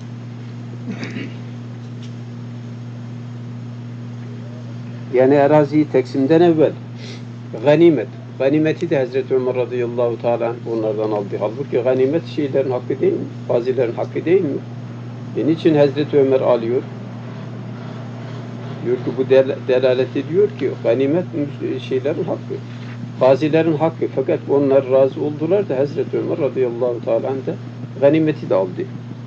Yani araziyi teksimden evvel ganimet. Ganimeti de Hazreti Ömer radıyallahu teala onlardan aldı. Halbuki ganimet şeylerin hakkı değil mi? Gazilerin hakkı değil mi? Niçin Hazreti Ömer alıyor? Diyor ki bu delalet ediyor ki ganimet şeylerin hakkı. Gazilerin hakkı. Fakat onlar razı oldular da Hazreti Ömer radıyallahu teala da ganimeti de aldı.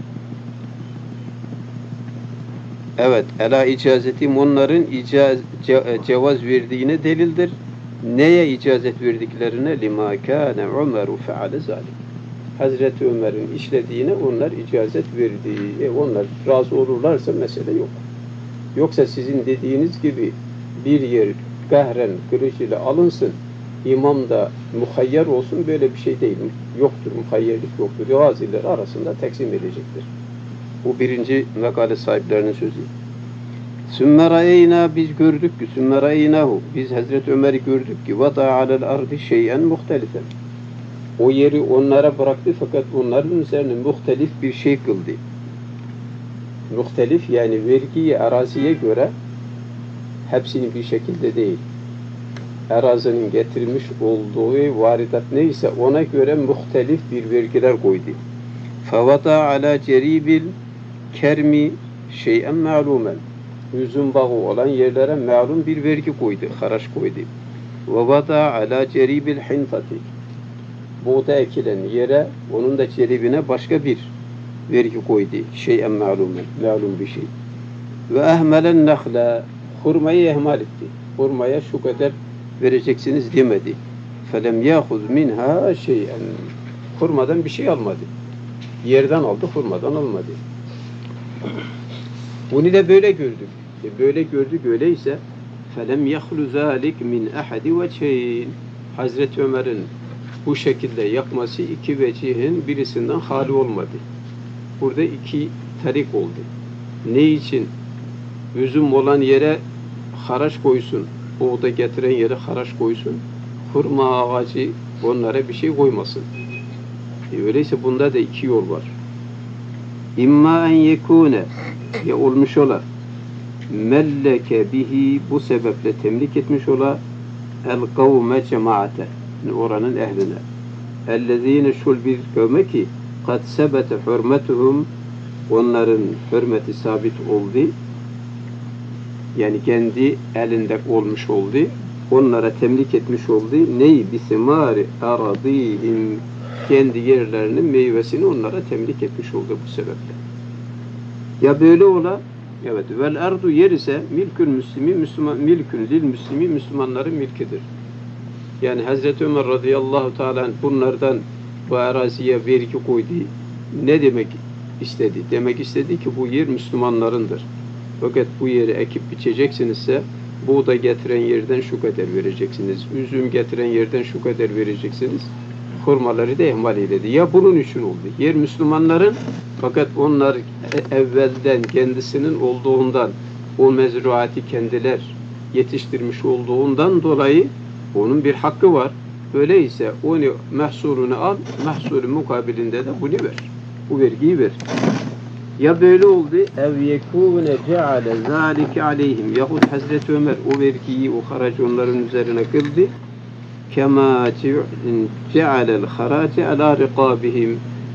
Evet. Ela icazetim onların cevaz verdiğine delildir. Neye icazet verdiklerine lima kâne Ömer'u feale zâlik. Hazreti Ömer'in işlediğine onlar icazet verdi. Onlar razı olurlarsa mesele yok. Yoksa sizin dediğiniz gibi bir yer gahren kılıç ile alınsın, imam da muhayyer olsun böyle bir şey değil. Yoktur, muhayyerlik yoktur. Gaziler arasında teksim edecektir. Bu birinci makale sahiplerinin sözü. Sümme ra'eyna biz gördük ki sümme ra'eynahu biz Hazreti Ömer'i gördük ki vada alel ardi şey'en muhtelifen. O yeri onlara bıraktı fakat onların üzerine muhtelif bir şey kıldı. Muhtelif yani vergiyi araziye göre hepsini bir şekilde değil. Arazinin getirmiş olduğu varidat neyse ona göre muhtelif bir vergiler koydu. Fevada ala ceribil kermi şey'en ma'lumen. Üzüm bağı olan yerlere malum bir vergi koydu, haraç koydu. Ve vada ala ceribil hintati. Buğda ekilen yere, onun da ceribine başka bir vergi koydu. Şey'en ma'lumen, malum bir şey. Ve ehmelen nehla. Hurmayı ihmal etti. Hurmaya şu kadar vereceksiniz demedi. Felem yâhuz minha şey'en. Hurmadan bir şey almadı. Yerden aldı, hurmadan almadı. Bunu da böyle gördük. Böyle gördük, öyleyse felem yahlu zalik min ahadi vecihin. Hazreti Ömer'in bu şekilde yapması iki vecihin birisinden hali olmadı. Burada iki tarik oldu. Ne için? Üzüm olan yere haraç koysun, buğda getiren yere haraç koysun, hurma ağacı onlara bir şey koymasın. Öyleyse bunda da iki yol var. İmma en yekune ya olmuş ola melleke bihi bu sebeple temlik etmiş ola el kavme cemaate oranın ehline ellezine şul bir kavme ki kad sebete hürmetuhum onların hürmeti sabit oldu yani kendi elinde olmuş oldu onlara temlik etmiş oldu neyi bisimari aradihim kendi yerlerinin meyvesini onlara temlik etmiş oldu bu sebeple. Ya böyle ola, evet, vel ardu yer ise milkül müslimi, milkün lil müslimi, Müslümanların milkidir. Yani Hazreti Ömer radıyallahu teala bunlardan bu araziye vergi koydu. Ne demek istedi? Demek istedi ki bu yer Müslümanlarındır. Fakat bu yeri ekip biçeceksinizse buğda getiren yerden şu kadar vereceksiniz. Üzüm getiren yerden şu kadar vereceksiniz. Hurmaları da ihmal eyledi. Ya bunun için oldu. Yer Müslümanların fakat onlar evvelden kendisinin olduğundan o mezruatı kendiler yetiştirmiş olduğundan dolayı onun bir hakkı var. Öyleyse onu mahsulunu al, mahsulü mukabilinde de bunu ver. Bu vergiyi ver. Ya böyle oldu ev yekûne ceale zâlike aleyhim yahut Hazreti Ömer o vergiyi, o haracı onların üzerine kıldı. Kema cealel harace ala rikabihim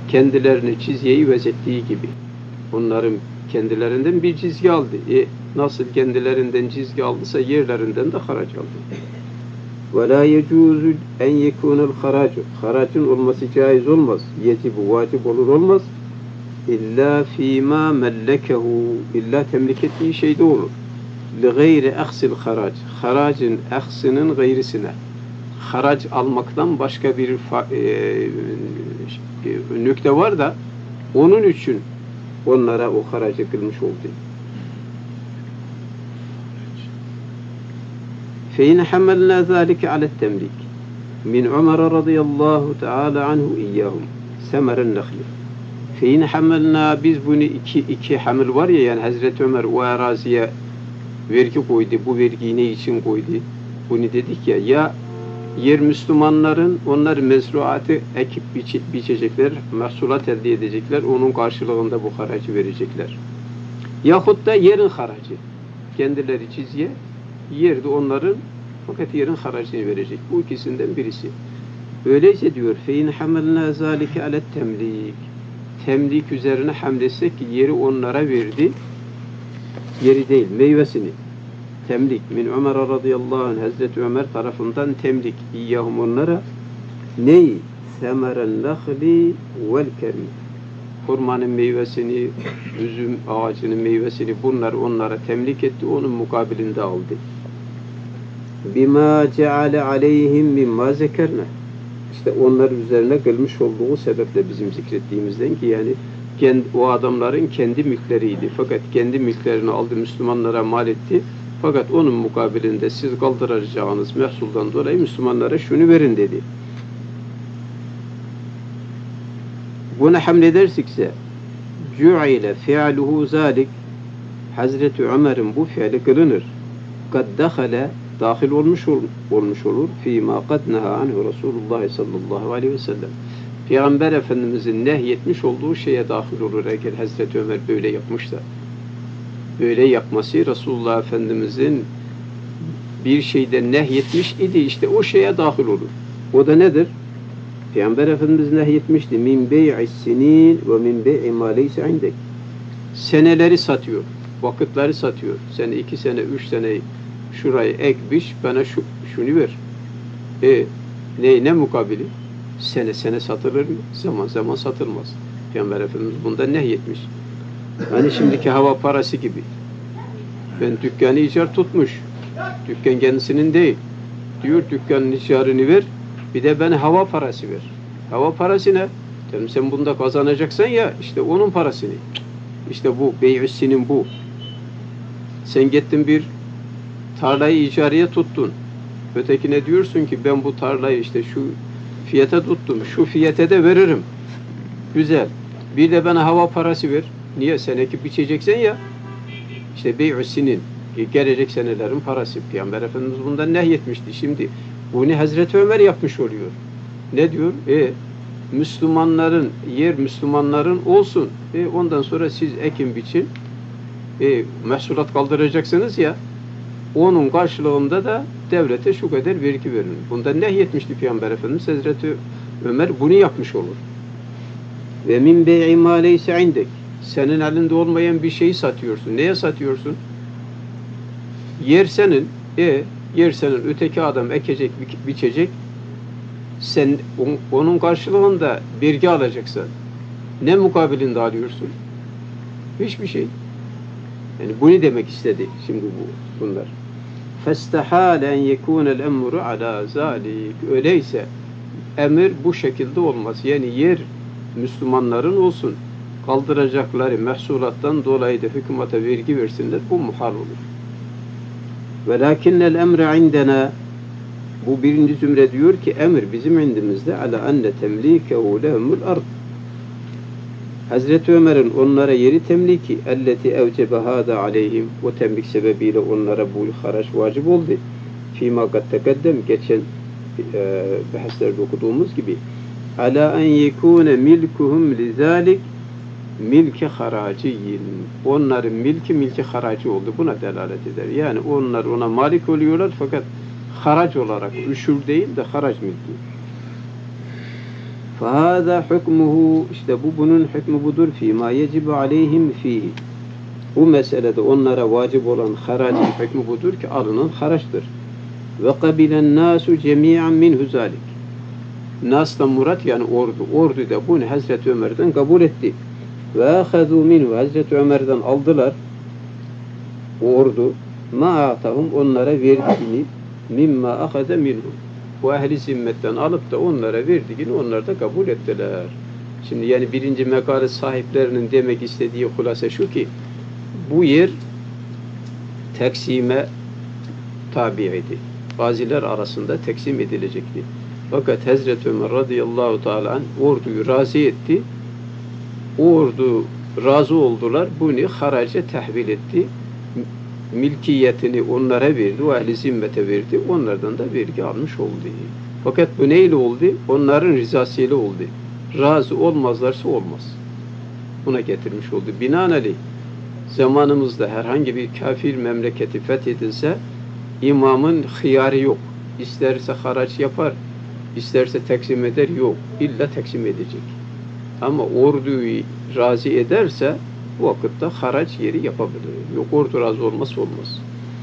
kendilerini çizgiyi vezettiği gibi. Onların kendilerinden bir çizgi aldı. Nasıl kendilerinden çizgi aldıysa yerlerinden de haraç aldı. وَلَا يَجُوزُ اَنْ يَكُونَ الْخَرَاجُ Haracın olması caiz olmaz. Yecibu, vacip olur olmaz. İlla fîmâ mellekehu illa temlik ettiği şeyde olur. لِغَيْرِ اَخْسِ الْخَرَاجِ Haracın aksının gayrisine. Harac almaktan başka bir nükte var da onun için onlara o haracı kılmış oldu. فَاِنْ حَمَلْنَا ذَٰلِكَ عَلَى التَّمْلِكِ مِنْ عُمَرَ رَضِيَ اللّٰهُ تَعَالَى عَنْهُ اِيَّهُمْ سَمَرَ النَّخْلِ فَاِنْ حَمَلْنَا Biz bunu iki hamil var ya, yani Hazreti Ömer o araziye vergi koydu. Bu vergiyi ne için koydu? Bunu dedik ya, ya yer Müslümanların, onlar mezruatı ekip biçecekler, mahsulat elde edecekler, onun karşılığında bu haracı verecekler. Yahut da yerin haracı. Kendileri çizgiye, yerde onların fakat yerin haracını verecek. Bu ikisinden birisi. Öyleyse diyor, فَاِنْ حَمَلْنَا ذَٰلِكَ عَلَى التَّمْلِيكِ Temlik üzerine hamletsek ki yeri onlara verdi, yeri değil, meyvesini. Temlik. Min Ömer radıyallahu anh Hazreti Ömer tarafından temlik. İyyahum onlara ney? Semeren nahli vel kerim. Hurmanın meyvesini, üzüm ağacının meyvesini bunlar onlara temlik etti. Onun mukabilinde aldı. Bima ceale aleyhim mimma zekerna. İşte onlar üzerine kılmış olduğu sebeple bizim zikrettiğimizden ki yani o adamların kendi mülkleriydi. Fakat kendi mülklerini aldı, Müslümanlara mal etti. Fakat onun mukabilinde siz kaldıracağınız mehsuldan dolayı Müslümanlara şunu verin dedi. Buna hamledersikse cu'ile fi'luhu zalik Hazreti Ömer'in bu fiili kılınır. Kad dahale dahil olmuş olur. Fîmâ kad neha anhu Resulullah sallallahu aleyhi ve sellem. Peygamber Efendimizin nehyetmiş olduğu şeye dahil olur. Eğer Hazreti Ömer böyle yapmışsa. Böyle yapması Resulullah Efendimizin bir şeyden nehyetmiş idi. İşte o şeye dahil olur. O da nedir? Peygamber Efendimiz nehyetmişti. Min bey'is sinin ve min bey'i ma leyse indek. Seneleri satıyor. Vakitleri satıyor. Sene 2 sene, 3 sene şurayı ek biç, bana şunu ver. Ne mukabili? Sene satılır mı? Zaman satılmaz. Peygamber Efendimiz bundan nehyetmiş. Hani şimdiki hava parası gibi. Ben dükkanı icar tutmuş. Dükkan kendisinin değil. Diyor dükkanın icarını ver, bir de bana hava parası ver. Hava parası ne? Dedim sen bunda kazanacaksan ya, işte onun parasını. İşte bu, bey'üssinin bu. Sen gittin bir tarlayı icareye tuttun. Ötekine diyorsun ki ben bu tarlayı işte şu fiyata tuttum, şu fiyata da veririm. Güzel. Bir de bana hava parası ver. Niye? Sen ekip biçeceksen ya. İşte bey'üssinin, gelecek senelerin parası. Peygamber Efendimiz bundan nehyetmişti. Şimdi bunu Hazreti Ömer yapmış oluyor. Ne diyor? Müslümanların, yer Müslümanların olsun. Ondan sonra siz ekin biçin. Mahsulat kaldıracaksınız ya. Onun karşılığında da devlete şu kadar vergi verin. Bundan nehyetmişti Peygamber Efendimiz. Hazreti Ömer bunu yapmış olur. Ve min bey'i ma leyse indek. Senin elinde olmayan bir şeyi satıyorsun. Neye satıyorsun? Yer senin. Yer senin. Öteki adam ekecek, biçecek. Sen onun karşılığında vergi alacaksın. Ne mukabilinde alıyorsun? Hiçbir şey. Yani bunu demek istedi şimdi bunlar. فَاسْتَحَالَ اَنْ يَكُونَ الْاَمْرُ عَلَى ذَٰلِكَ Öyleyse emir bu şekilde olmaz. Yani yer Müslümanların olsun. Kaldıracakları mehsulattan dolayı da hükümete vergi versinler. Bu muhal olur. وَلَاكِنَّ الْاَمْرَ عِنْدَنَا Bu birinci zümre diyor ki emir bizim indimizde عَلَى أَنَّ تَمْلِيكَهُ لَهُمُ الْأَرْضِ Hazreti Ömer'in onlara yeri temliki elleti evcebe hâdâ aleyhim o temlik sebebiyle onlara bu haraç vacip oldu. Fîmâ kad tekeddem geçen bahislerde okuduğumuz gibi alâ en yekûne milkuhum lizâlik milki haraciyyin onların milki haracı oldu. Buna delalet eder. Yani onlar ona malik oluyorlar fakat haraç olarak üşür değil de haraç milki. فَهَذَا حُكْمُهُ işte bunun hükmü budur. فِيمَا يَجِبُ عَلَيْهِمْ ف۪يهِ Bu meselede onlara vacip olan haracın hükmü budur ki alınan haraçtır. وَقَبِلَ النَّاسُ جَمِيعًا مِنْهُ ذَٰلِكِ Nas'tan murat yani ordu. Ordu da bunu Hazreti Ömer'den kabul etti. وَاَخَذُوا مِنْهُ Hazreti Ömer'den aldılar o ordu. مَا آتَهُمْ Onlara verdiğini مِمَّا أَخَذَ مِنْهُ Bu ehli zimmetten alıp da onlara verdiğini onlar da kabul ettiler. Şimdi yani birinci mekale sahiplerinin demek istediği hulasa şu ki bu yer teksime tabi'ydi. Gaziler arasında teksim edilecekti. Fakat Hazreti Ömer radıyallahu teala anh orduyu razı etti. O ordu razı oldular. Bunu haraca tahvil etti. Milkiyetini onlara verdi. O ehli zimmete verdi. Onlardan da vergi almış oldu. Fakat bu neyle oldu? Onların rızasıyla oldu. Razı olmazlarsa olmaz. Buna getirmiş oldu. Binaenaleyh zamanımızda herhangi bir kafir memleketi fethedilse imamın hıyarı yok. İsterse haraç yapar, isterse teksim eder, yok. İlla teksim edecek. Ama orduyu razı ederse bu vakitte haraç yeri yapabilir. Yok ordu razı olmazsa olmaz.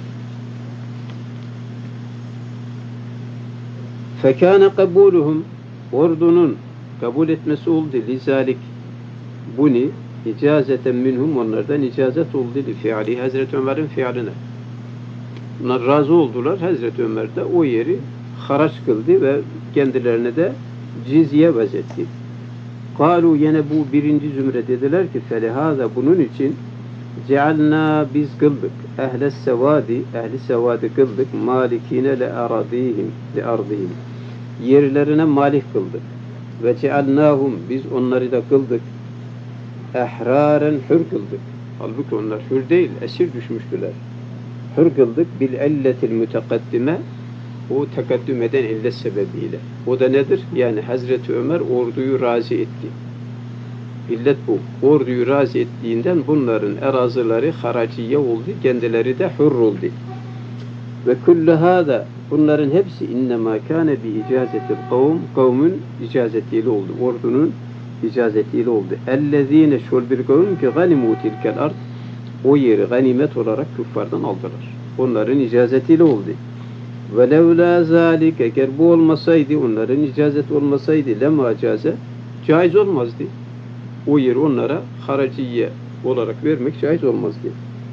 فَكَانَ قَبُولُهُمْ Ordunun kabul etmesi oldu. Lizalik bunu icazeten minhum onlardan icazet oldu. Fi'ali Hazreti Ömer'in fiiline. Bunlar razı oldular. Hazreti Ömer de o yeri haraç kıldı ve kendilerine de cizye vazetti. Kalu yine bu birinci zümre dediler ki felihaza bunun için cealna biz kıldık ehles sevadi ehli sevadi kıldık malikine le aradihim yerlerine malik kıldık ve cealnahum biz onları da kıldık ehraren hür kıldık. Halbuki onlar hür değil, esir düşmüştüler. Hür kıldık bil illetil mütekaddime o tekaddüm eden illet sebebiyle. O da nedir? Yani Hazreti Ömer orduyu razı etti. İllet bu. Orduyu razı ettiğinden bunların erazileri haraciye oldu, kendileri de hür oldu. Ve kullu hâda bunların hepsi innemâ kâne bi icazetil kavmun icazetiyle oldu. Ordunun icazetiyle oldu. Ellezîne şol bir kavm ki ganimû tilkel ard o yeri ganimet olarak küffardan aldılar. Onların icazetiyle oldu. Ve levlâ zâlik eğer bu olmasaydı, onların icazet olmasaydı lemâ caze caiz olmazdı. O yeri onlara haraciye olarak vermek caiz olmazdı.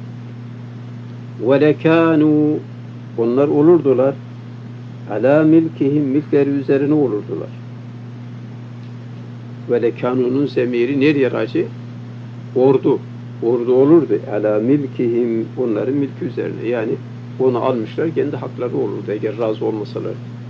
Ve lekânû onlar olurdular alâ milkihim milkleri üzerine olurdular. Ve lekânûnun zemiri nereye raci? Ordu. Ordu olurdu. Alâ milkihim onların milki üzerine. Yani onu almışlar, kendi hakları olurdu eğer razı olmasalar.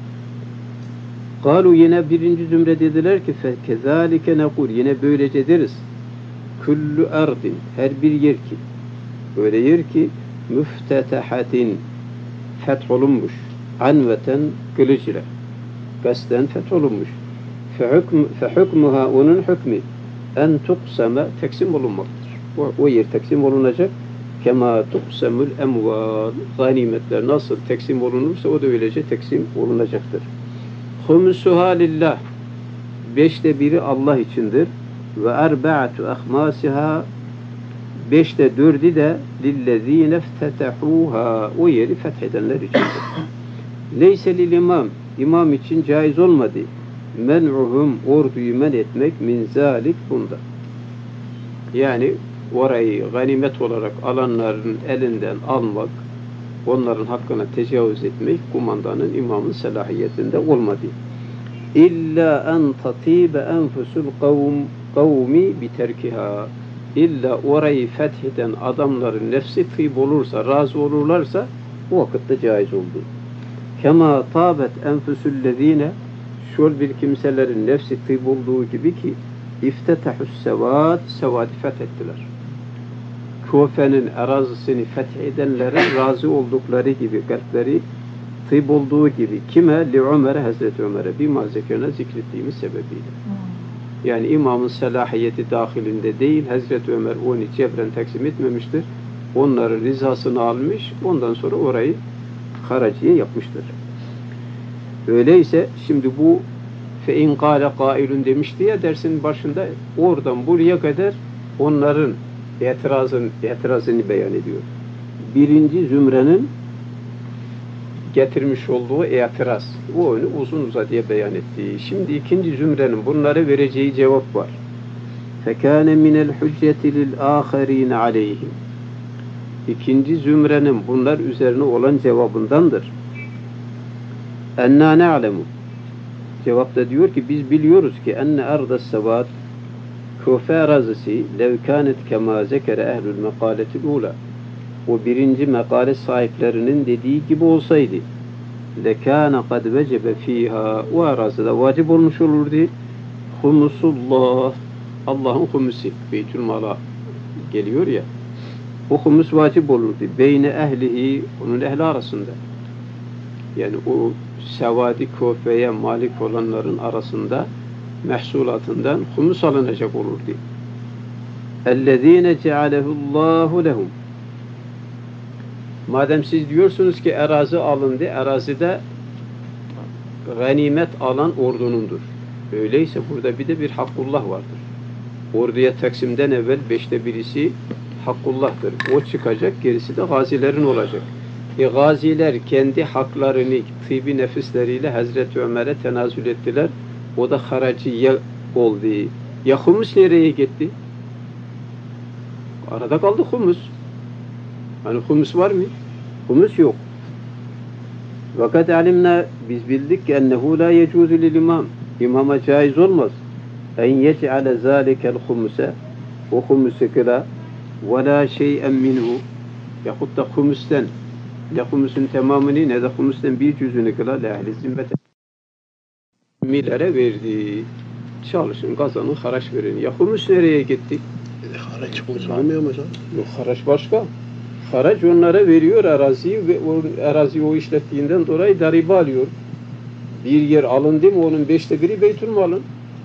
Kalu yine birinci zümre dediler ki kezalike nekul yine böylece deriz. Kullu ardin her bir yer ki böyle yer ki müftetahatin fetholunmuş anveten kılıç ile kasten fetholunmuş fe hükmuha onun hükmü en tukseme teksim olunmaktır. O yer teksim olunacak. Kema tuksemül emval ganimetler nasıl teksim olunursa o da öylece teksim olunacaktır. Humusuha lillah 1/5 Allah içindir ve erba'atu ahmasiha 4'ü de lillezine iftetahuha o yeri fethedenler içindir. Leyse lil imam için caiz olmadı. Men'uhum orduyu men etmek min zalik bunda. Yani orayı ganimet olarak alanların elinden almak, onların hakkına tecavüz etmek kumandanın imamın selahiyetinde olmadı. İlla en tatibe enfusul kavmi biterkiha. İlla orayı fetheden adamların nefsi tıyb olursa, razı olurlarsa o vakitte caiz oldu. Kema tabet enfusullezine şol bir kimselerin nefsi tıyb olduğu gibi ki iftetahus sevadi fethettiler. Kufe'nin arazisini fethedenlere razı oldukları gibi kalpleri tıyb olduğu gibi kime? Li Ömer'e Hazreti Ömer'e bir mazekene zikrettiğimiz sebebiyle. Yani imamın selahiyeti dahilinde değil, Hazreti Ömer onu cebren taksim etmemiştir. Onların rızasını almış, ondan sonra orayı haraciye yapmıştır. Öyleyse şimdi bu fe in kâle kâilun demişti ya dersin başında, oradan buraya kadar onların itirazını beyan ediyor. Birinci zümrenin getirmiş olduğu itiraz. O onu uzun uzadıya beyan etti. Şimdi ikinci zümrenin bunlara vereceği cevap var. فَكَانَ مِنَ الْحُجَّةِ لِلْآخَرِينَ عَلَيْهِمْ. İkinci zümrenin bunlar üzerine olan cevabındandır. اَنَّا نَعْلَمُ. Cevapta diyor ki biz biliyoruz ki enne arda sevat Kufe arazisi lev kânet kemâ zekere ehlül mekâletil ula. O birinci mekale sahiplerinin dediği gibi olsaydı lekâne kad vecebe fîhâ, o arazide vacip olmuş olurdu humusullah, Allah'ın humusi, Beytülmal'a geliyor ya, o humus vacip olurdu beyne ehlihi, onun ehli arasında, yani o sevadi kufeye malik olanların arasında mehsulatından humus alınacak olurdu. اَلَّذ۪ينَ جَعَلَهُ اللّٰهُ لَهُمْ. Madem siz diyorsunuz ki arazi alındı, arazide ganimet alan ordunundur. Öyleyse burada bir de bir hakkullah vardır. Orduya taksimden evvel 1/5'i hakkullah'tır. O çıkacak, gerisi de gazilerin olacak. Gaziler kendi haklarını tıbbi nefisleriyle Hazreti Ömer'e tenazül ettiler. O da haraciye oldu. Ya humus nereye gitti? Arada kaldı humus. Hani humus var mı? Humus yok. Fakat alimna, biz bildik ki ennehu la yecuzu lil imam. İmama caiz olmaz. En yec'ale zâlikel humuse, o humusu kıla ve la şey'en minhu, yahut da humusten, ne humusun tamamını ne de humusten bir cüzünü kıla la ehli zimmete millere verdi. Çalışın, kazanın, haraç verin. Ya humus nereye gitti? Haraç humus almıyor mu hocam? Yok, haraç başka. Haraç onlara veriyor araziyi ve o araziyi o işlettiğinden dolayı daribe alıyor. Bir yer alındı mı onun 1/5'i Beytülmal'ın.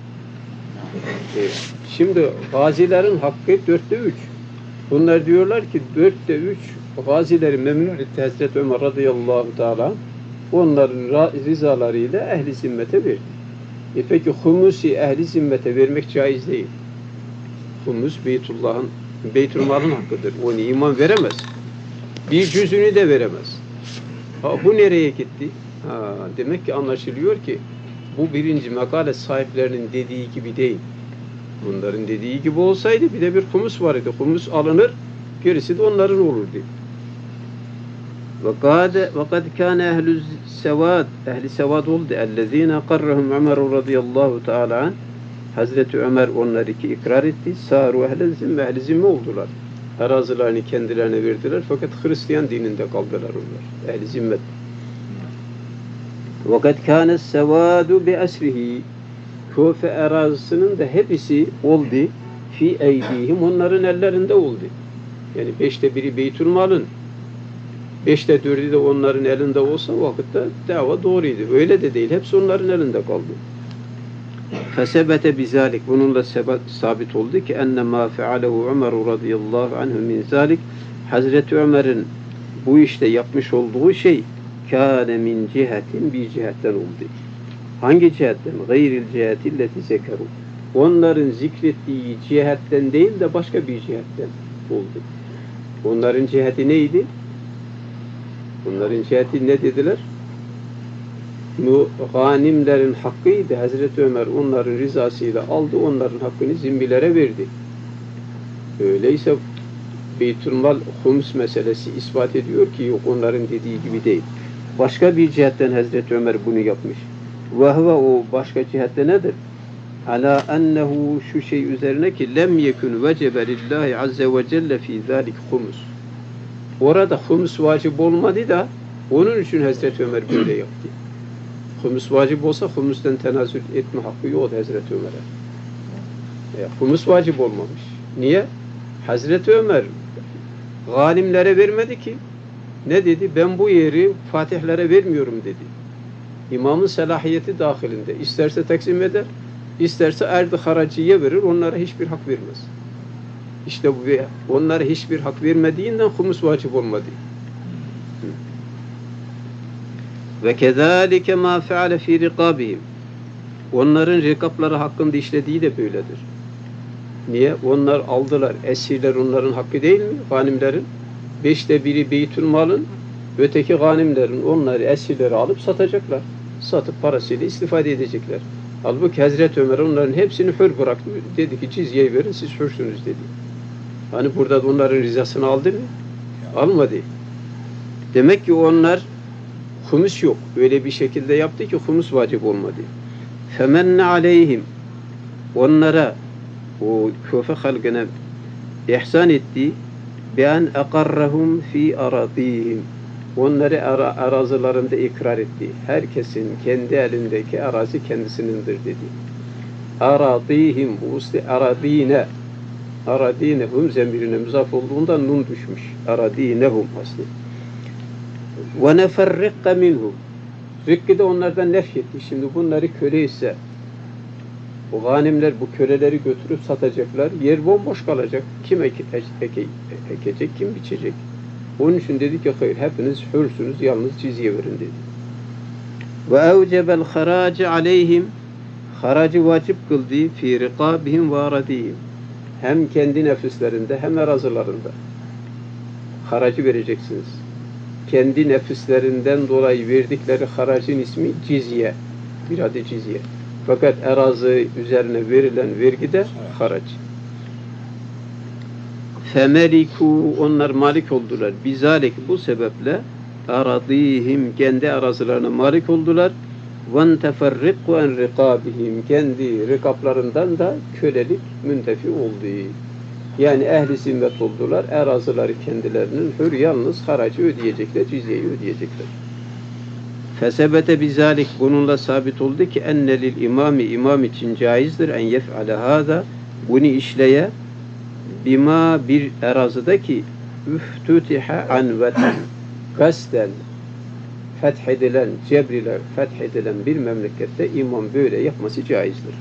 Şimdi gazilerin hakkı 4/3. Bunlar diyorlar ki 4/3 gazileri memnun etti Hazreti Ömer radıyallahu teala. Onların rızalarıyla ehli zimmete verdi. Peki humusi ehli zimmete vermek caiz değil. Humus Beytülmal'ın hakkıdır. Onu imam veremez. Bir cüzünü de veremez. Bu nereye gitti? Demek ki anlaşılıyor ki bu birinci makale sahiplerinin dediği gibi değil. Bunların dediği gibi olsaydı bir de bir humus var idi. Humus alınır, gerisi de onların olurdu. وَقَدْ كَانَ اَهْلُ السَّوَادِ, ehli sevad oldu. اَلَّذ۪ينَ قَرَّهُمْ عُمَرُ رَضِيَ اللّٰهُ تَعَالَى. Hazreti Ömer onları ikrar etti. Sâru ehl-i zimme, ehl-i zimme oldular. Arazilerini kendilerine verdiler fakat Hristiyan dininde kaldılar onlar. Ehl-i zimmet. وَقَدْ كَانَ السَّوَادُ بِأَسْرِهِ. Kufe arazisinin de hepsi oldu. Fi eydihim, onların ellerinde oldu. Yani 1/5'i Beytülmal'ın, 4'ü de onların elinde olsa o vakitte dava doğruydu. Öyle de değil. Hepsi onların elinde kaldı. Fesebete bizalik, bununla sabit oldu ki enne ma fealehu Ömer radıyallahu anhu min zalik, Hazreti Ömer'in bu işte yapmış olduğu şey kâne min cihetin, bir cihetten oldu. Hangi cihetten? Gayril cihetilleti zekeru. Onların zikrettiği cihetten değil de başka bir cihetten oldu. Onların ciheti neydi? Onların ciheti ne dediler? Ganimlerin hakkıydı. Hazreti Ömer onların rızasıyla aldı, onların hakkını zimbilere verdi. Öyleyse Beytülmal humus meselesi ispat ediyor ki yok, onların dediği gibi değil. Başka bir cihetten Hazreti Ömer bunu yapmış. Vahve, o başka cihette nedir? Ala ennehu, şu şey üzerine ki lem yekun vecebe lillahi azze ve celle fi zalik humus. Orada humus vacip olmadı da onun için Hazreti Ömer böyle yaptı. Humus vacip olsa humustan tenazül etme hakkı yok Hazreti Ömer'e. Humus vacip olmamış. Niye? Hazreti Ömer galimlere vermedi ki. Ne dedi? Ben bu yeri fatihlere vermiyorum dedi. İmamın selahiyeti dahilinde. İsterse taksim eder, isterse erdi haraciye verir, onlara hiçbir hak vermez. İşte bu, onlara hiçbir hak vermediğinden humus vacip olmadı. Ve kezalike ma feale fi rikabihim. Onların rekapları hakkında işlediği de böyledir. Niye? Onlar aldılar. Esirler onların hakkı değil mi? Ganimlerin. 1/5 Beytülmal'ın, öteki ganimlerin. Onları, esirleri alıp satacaklar. Satıp parasıyla istifade edecekler. Halbuki Hazreti Ömer onların hepsini hür bıraktı. Dedi ki cizyeyi verin, siz hürsünüz dedi. Hani burada onların rızasını aldı mı? Almadı. Demek ki onlar humus yok. Öyle bir şekilde yaptı ki humus vacip olmadı. فَمَنَّ عَلَيْهِمْ Onlara, o köfe halkına ihsan etti. بِاَنْ اَقَرَّهُمْ ف۪ي اَرَضِيهِمْ Onları arazilerinde ikrar etti. Herkesin kendi elindeki arazi kendisinindir dedi. اَرَضِيهِمْ Bu üstü aradine. Aradinehum zemirine müzaf olduğundan nun düşmüş. Aradinehum aslı. وَنَفَرِّقَّ مِنْهُمْ Rıkkı da onlardan nefyetti. Şimdi bunları köle ise bu ganimler bu köleleri götürüp satacaklar. Yer bomboş kalacak. Kim ekecek, kim biçecek? Onun için dedi ki hayır, hepiniz hürsünüz, yalnız cizye verin dedi. وَاَوْجَبَ الْخَرَاجِ عَلَيْهِمْ Haracı vacip kıldı fi rikabihim ve aradihim. Hem kendi nefislerinde hem arazilarında. Haracı vereceksiniz. Kendi nefislerinden dolayı verdikleri haracın ismi cizye. Bir adı cizye. Fakat arazi üzerine verilen vergi de harac. Femeliku Onlar malik oldular. Bizalik bu sebeple aradihim kendi arazilerine malik oldular. وَانْتَفَرِّقُ اَنْ رِقَابِهِمْ Kendi rikaplarından da kölelik müntefi oldu. Yani ehli zimmet oldular. Arazileri kendilerinin hür, yalnız haracı ödeyecekler, cizyeyi ödeyecekler. Fesebete bizalik bununla sabit oldu ki enne lil imami imam için caizdir en yef'ale hâzâ bunu işleye bima bir arazideki üftütiha anveten kasten fethedilen, cebriler fethedilen bir memlekette imam böyle yapması caizdir.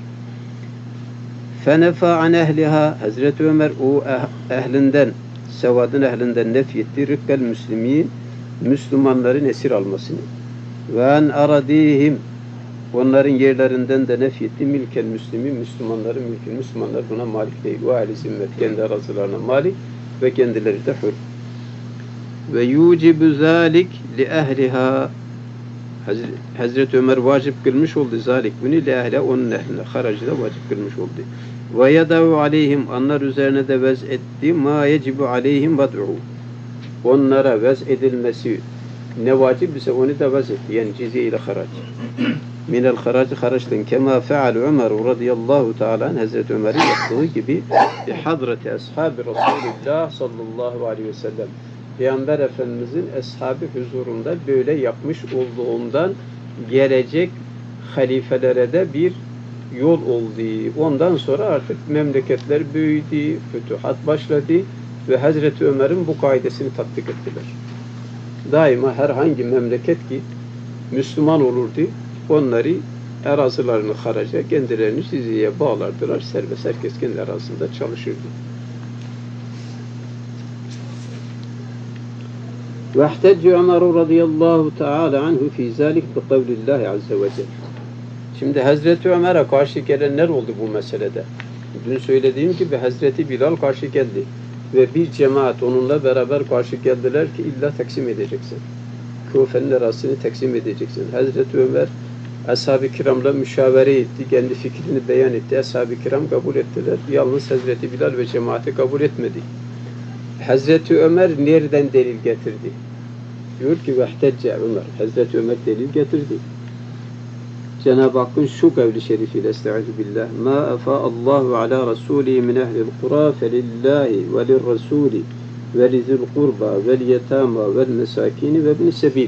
Fenefa an ehliha Hazreti Ömer o ehlinden, sevadın ehlinden nefyetti rıkkal müslimin Müslümanların esir almasını. Ve en aradihim onların yerlerinden de nefyetti milkel müslimin Müslümanların mülkün. Müslümanlar buna malik değil. Ve ahli zimmet kendi arazilerine malik ve kendileri de hür. Ve yucibu zalik li ehliha Hazreti Ömer vacip kılmış oldu zalik bunu li ehliha onun ehline haracı da vacip kılmış oldu. Ve yadavu aleyhim onlar üzerine de vez etti ma yecibu aleyhim vad'u onlara vez edilmesi ne vacip ise onu da vez etti yani cizye ile harac minel haracı haraçtan kema feal Ömer radıyallahu teala Hazreti Ömer'in yaptığı gibi bi hadrati ashabi Resulullah sallallahu aleyhi ve sellem Peygamber Efendimizin eshabı huzurunda böyle yapmış olduğundan gelecek halifelere de bir yol oldu. Ondan sonra artık memleketler büyüdü, fütuhat başladı ve Hazreti Ömer'in bu kaidesini tatbik ettiler. Daima herhangi memleket ki Müslüman olurdu, onları arazilerini haraca, kendilerini cizyeye bağlardılar. Serbest herkes kendi arazisinde çalışırdı. وَاحْتَجَّ عُمَرُ رَضِيَ اللّٰهُ تَعَالَى عَنْهُ فِي ذَٰلِكَ بِقَوْلِ اللّٰهِ عَزَّ وَجَلَّ Şimdi Hazreti Ömer'e karşı gelenler oldu bu meselede. Dün söylediğim gibi Hazreti Bilal karşı geldi. Ve bir cemaat onunla beraber karşı geldiler ki illa taksim edeceksin. Kufe'nin arasını taksim edeceksin. Hazreti Ömer ashab-ı kiramla müşavere etti. Kendi fikrini beyan etti. Ashab-ı kiram kabul ettiler. Yalnız Hazreti Bilal ve cemaati kabul etmedi. Hazreti Ömer nereden delil getirdi? Diyor ki vehtecce Ömer. Hazreti Ömer delil getirdi. Cenab-ı Hakk'ın şu kavli şerifiyle estaizu billah. Ma efa'allahu ala rasulihi min ehlil kura felillahi ve lirrasuli ve lizil kurba vel yetama vel mesakini ve ibn sebil.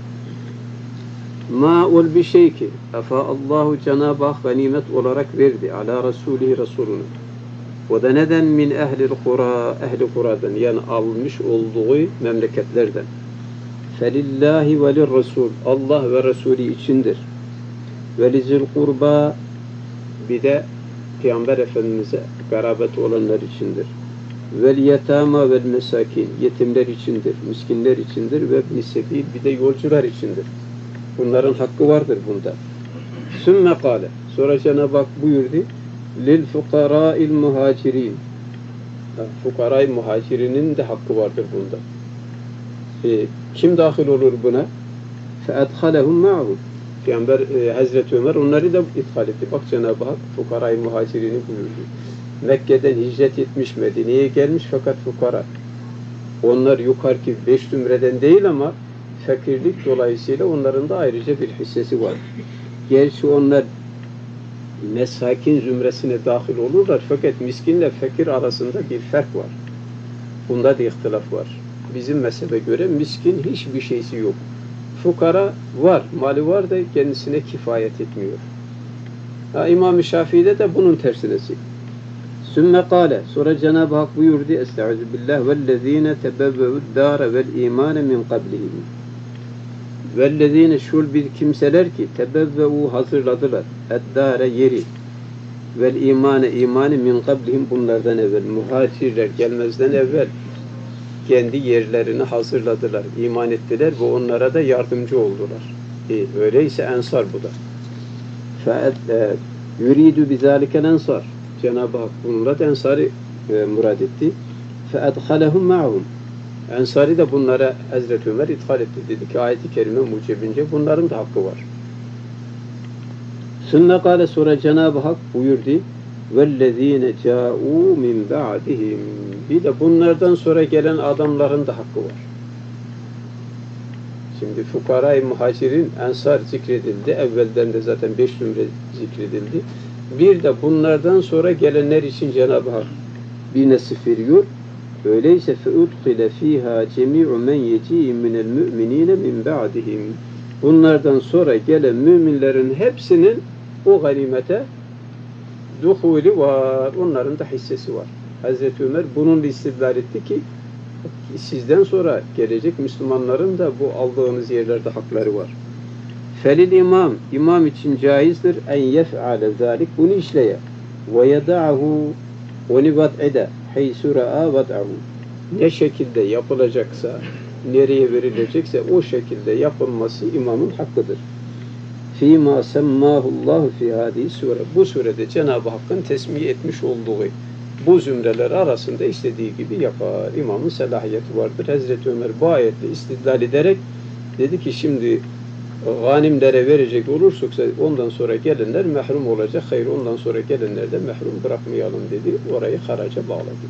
Ma ol bir şey ki efa'allahu Cenab-ı Hak ganimet olarak verdi ala rasulihi Resulüne. O da neden min ehlil kura, ehli kuradan yani almış olduğu memleketlerden. Felillahi ve lirrasul Allah ve Resulü içindir. Ve lizil kurba bir de Peygamber Efendimiz'e garabet olanlar içindir. Vel yetama vel mesakin yetimler içindir, miskinler içindir ve ibn sebil bir de yolcular içindir. Bunların hakkı vardır bunda. Sümme kâle Sonra Cenab-ı Hak buyurdu. Lil fukara'il muhacirin. Fukara'il muhacirinin de hakkı vardır bunda. Kim dahil olur buna? فَاَدْخَلَهُمْ مَعْهُمْ Peygamber Hazreti Ömer onları da ithal etti. Bak Cenab-ı Hak fukara'yı muhacirini buyurdu. Mekke'den hicret etmiş, Medine'ye gelmiş fakat fukara. Onlar yukarıki 5 zümreden değil ama fakirlik dolayısıyla onların da ayrıca bir hissesi var. Gerçi onlar mesakin zümresine dahil olurlar fakat miskinle fakir arasında bir fark var. Bunda da ihtilaf var. Bizim mezhebe göre miskin hiçbir şeysi yok. Fukara var, mali var da kendisine kifayet etmiyor. İmam-ı Şafii'de de bunun tersinesi. Sümme kâle, sonra Cenab-ı Hak buyurdu, Estağfirullah, وَالَّذ۪ينَ تَبَوَّهُ الدَّارَ وَالْا۪يمَانَ مِنْ قَبْلِهِمْ وَالَّذ۪ينَ şul bir kimseler ki tebevve'u hazırladılar, eddâre yeri, vel imane imanı min qablihim bunlardan evvel, muhacirler gelmezden evvel kendi yerlerini hazırladılar, iman ettiler ve onlara da yardımcı oldular. Öyleyse ensar bu da. Yuridu bizalikel ensar. Cenab-ı Hak bununla da ensarı murad etti. فَاَدْخَلَهُمْ مَعْهُمْ Ensari de bunlara Hazreti Ömer ithal etti. Dedi ki ayet-i kerime mucibince bunların da hakkı var. Sümme kâle sonra Cenab-ı Hak buyurdu. وَالَّذ۪ينَ جَاءُوا مِنْ بَعْدِهِمْ Bir de bunlardan sonra gelen adamların da hakkı var. Şimdi fukara-i muhacirin ensar zikredildi. Evvelden de zaten 5 zümre zikredildi. Bir de bunlardan sonra gelenler için Cenab-ı Hak bir nasip veriyor. Öyleyse فَاُدْخِلَ ف۪يهَا جَمِيعُ مَنْ يَجِيءٍ مِنَ الْمُؤْمِن۪ينَ مِنْ بَعْدِهِمْ Bunlardan sonra gelen müminlerin hepsinin o ganimete duhulü var. Onların da hissesi var. Hazreti Ömer bununla istidlal etti ki sizden sonra gelecek Müslümanların da bu aldığınız yerlerde hakları var. Felil imam için caizdir en yef'ale zalik bunu işleye ve yeda'ahu onu vat'ede heysu ra'a vat'ahu ne şekilde yapılacaksa nereye verilecekse o şekilde yapılması imamın hakkıdır. Fîmâ semmâhullâhu fî hâdî sure bu surede Cenab-ı Hakk'ın tesmiye etmiş olduğu bu zümreler arasında istediği gibi yapar. İmamın selahiyeti vardır. Hazreti Ömer bu ayetle istidlal ederek dedi ki şimdi ganimlere verecek olursak ondan sonra gelenler mahrum olacak. Hayır ondan sonra gelenler de mahrum bırakmayalım dedi. Orayı haraca bağladı.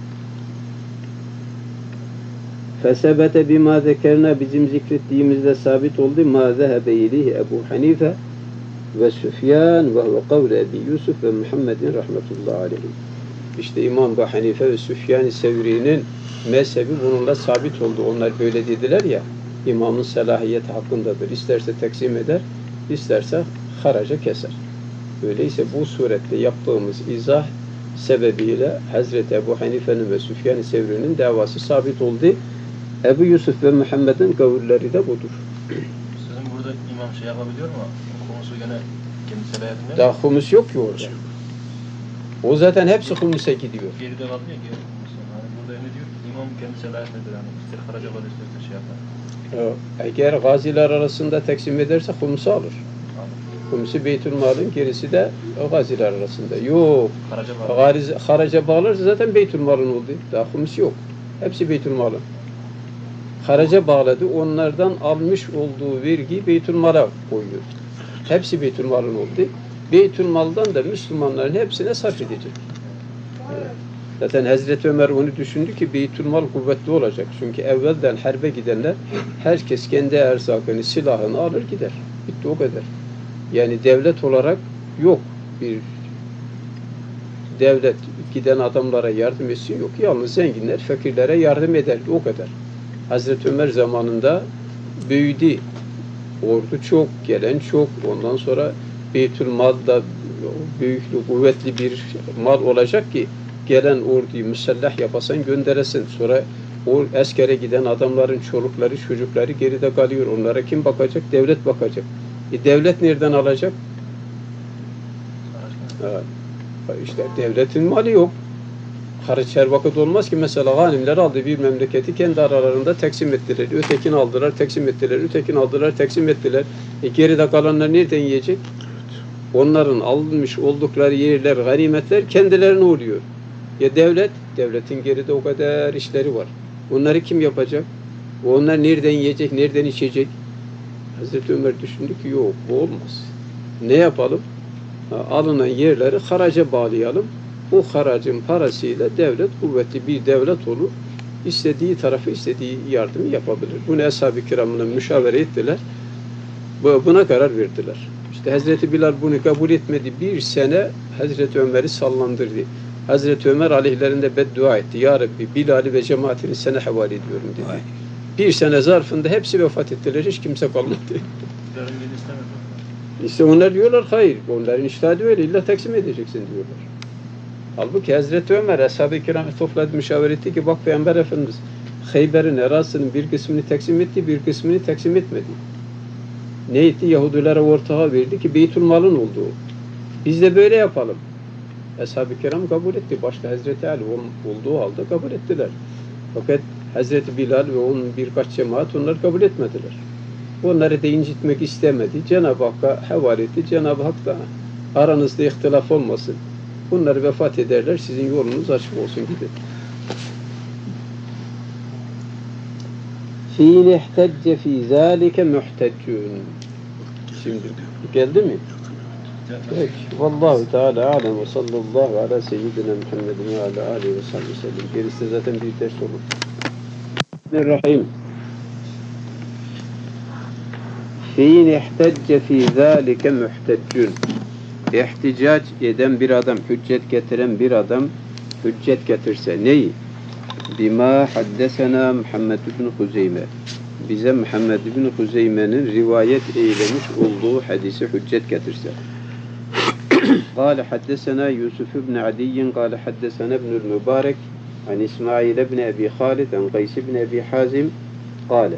Fesebete bima zekerna bizim zikrettiğimizde sabit oldu. Ma zehebe ileyhi Ebu Hanife ve Süfyan ve huve kavle Ebi Yusuf ve Muhammedin rahmetullahi aleyhi. İşte İmam Ebu Hanife ve Süfyan-ı Sevri'nin mezhebi bununla sabit oldu. Onlar böyle dediler ya, imamın selahiyeti hakkındadır. İsterse teksim eder, isterse haraca keser. Öyleyse bu surette yaptığımız izah sebebiyle Hazreti Ebu Hanife'nin ve Süfyan-ı Sevri'nin davası sabit oldu. Ebu Yusuf ve Muhammed'in kavulleri de budur. Sizin burada imam şey yapabiliyor mu? Konusu gene kendi selahiyetinde. Daha humus yok ki orada. O zaten hepsi humuse gidiyor. Geride kaldı ya geri humus. Yani burada ne diyor? İmam kendi selahiyetindedir. Yani ister haraca var isterse şey yapar. Eğer gaziler arasında teksim ederse humusu alır. Humusu Beytülmal'ın, gerisi de gaziler arasında. Yok. Haraca bağlarsa zaten Beytülmal'ın oldu. Daha humus yok. Hepsi Beytülmal'ın. Haraca bağladı. Onlardan almış olduğu vergiyi Beytülmal'a koyuyor. Hepsi Beytülmal'ın oldu. Beytülmal'dan da Müslümanların hepsine sarf edecek. Zaten Hazreti Ömer onu düşündü ki Beytülmal kuvvetli olacak. Çünkü evvelden harbe gidenler herkes kendi erzakını, silahını alır gider. Bitti o kadar. Yani devlet olarak yok. Bir devlet giden adamlara yardım etsin yok. Yalnız zenginler fakirlere yardım ederdi. O kadar. Hazreti Ömer zamanında büyüdü. Ordu çok, gelen çok. Ondan sonra Beytülmal'da büyüklü, kuvvetli bir mal olacak ki gelen orduyu müsellah yapasan gönderesin. Sonra o askere giden adamların çolukları, çocukları geride kalıyor. Onlara kim bakacak? Devlet bakacak. Devlet nereden alacak? İşte devletin mali yok. Hariç her vakit olmaz ki mesela ganimler aldı bir memleketi kendi aralarında teksim ettiler. Ötekini aldılar, teksim ettiler. Ötekini aldılar, teksim ettiler. Geride kalanlar nereden yiyecek? onların alınmış oldukları yerler, ganimetler kendilerine oluyor. Ya devletin geride o kadar işleri var. Onları kim yapacak? Onlar nereden yiyecek, nereden içecek? Hazreti Ömer düşündü ki yok, bu olmaz. Ne yapalım? Alınan yerleri haraca bağlayalım. O haracın parasıyla devlet kuvvetli bir devlet olur. İstediği tarafı, istediği yardımı yapabilir. Bunu Ashab-ı Kiram'la müşavere ettiler. Buna karar verdiler. İşte Hazreti Bilal bunu kabul etmedi. Bir sene Hazreti Ömer'i sallandırdı. Hazreti Ömer aleyhlerinde beddua etti. Ya Rabbi Bilal'i ve cemaatini sana havale ediyorum dedi. Vay. Bir sene zarfında hepsi vefat ettiler. Hiç kimse kalmadı. Bilal'in beni istemedi. İşte onlar diyorlar hayır. Onların iştihadi öyle. İlla taksim edeceksin diyorlar. Halbuki Hazreti Ömer Ashab-ı Kiram'ı topladı, müşavere etti ki bak Peygamber Efendimiz Kheyber'in erazisinin bir kısmını taksim etti, bir kısmını taksim etmedi. Ne etti? Yahudilere ortağa verdi ki Beytülmal'ın olduğu. Biz de böyle yapalım. Ashab-ı Kiram kabul etti. Başta Hazreti Ali olduğu halde kabul ettiler. Fakat Hazreti Bilal ve onun birkaç cemaat onlar kabul etmediler. Onları da incitmek istemedi. Cenab-ı Hakk'a havale etti. Cenab-ı Hak da aranızda ihtilaf olmasın. Bunlar vefat ederler. Sizin yolunuz açık olsun gidin. Fîne ihtecce fî zâlike muhteccûn. Şimdi geldi mi? Peki. Vallahu Teala alem ve sallallahu ala seyyidina Muhammedin ve ala alihi ve sallallahu sellem. Gerisi de zaten bir ders olur. Bismillahirrahmanirrahim. Fîne ihtecce fî zâlike muhteccûn. İhticac eden bir adam, hüccet getiren bir adam hüccet getirse neyi? Bima haddesena Muhammed ibn Huzeyme. Bize Muhammed ibn Huzeyme'nin rivayet eylemiş olduğu hadisi hüccet getirse. قال حدثنا يوسف بن عدي قال حدثنا ابن المبارك عن إسماعيل بن أبي خالد عن قيس بن أبي حازم قال.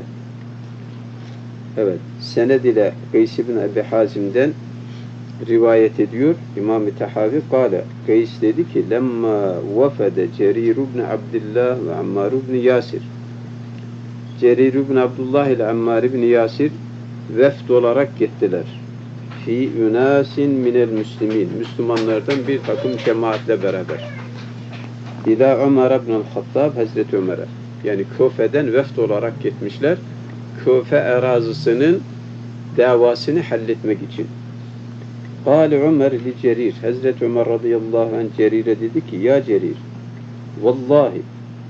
Evet, sened ile Kays ibn Ebi Hazim'den rivayet ediyor İmam-ı Tahavi. Kale, Kays dedi ki lemma vefede Cerir ibn Abdullah ve Ammar ibn Yasir. Cerir ibn Abdullah ile Ammar ibn Yasir vefd olarak gittiler. Fi ünasin minel müslimin. Müslümanlardan bir takım cemaatle beraber. İlâ Ömer ibn el-Hattab, Hazreti Ömer'e. Yani Küfe'den vefd olarak gitmişler. Küfe erazisinin davasını halletmek için. Kâle Ömer li Cerir. Hazreti Ömer radıyallahu anh Cerir'e dedi ki ya Cerir vallahi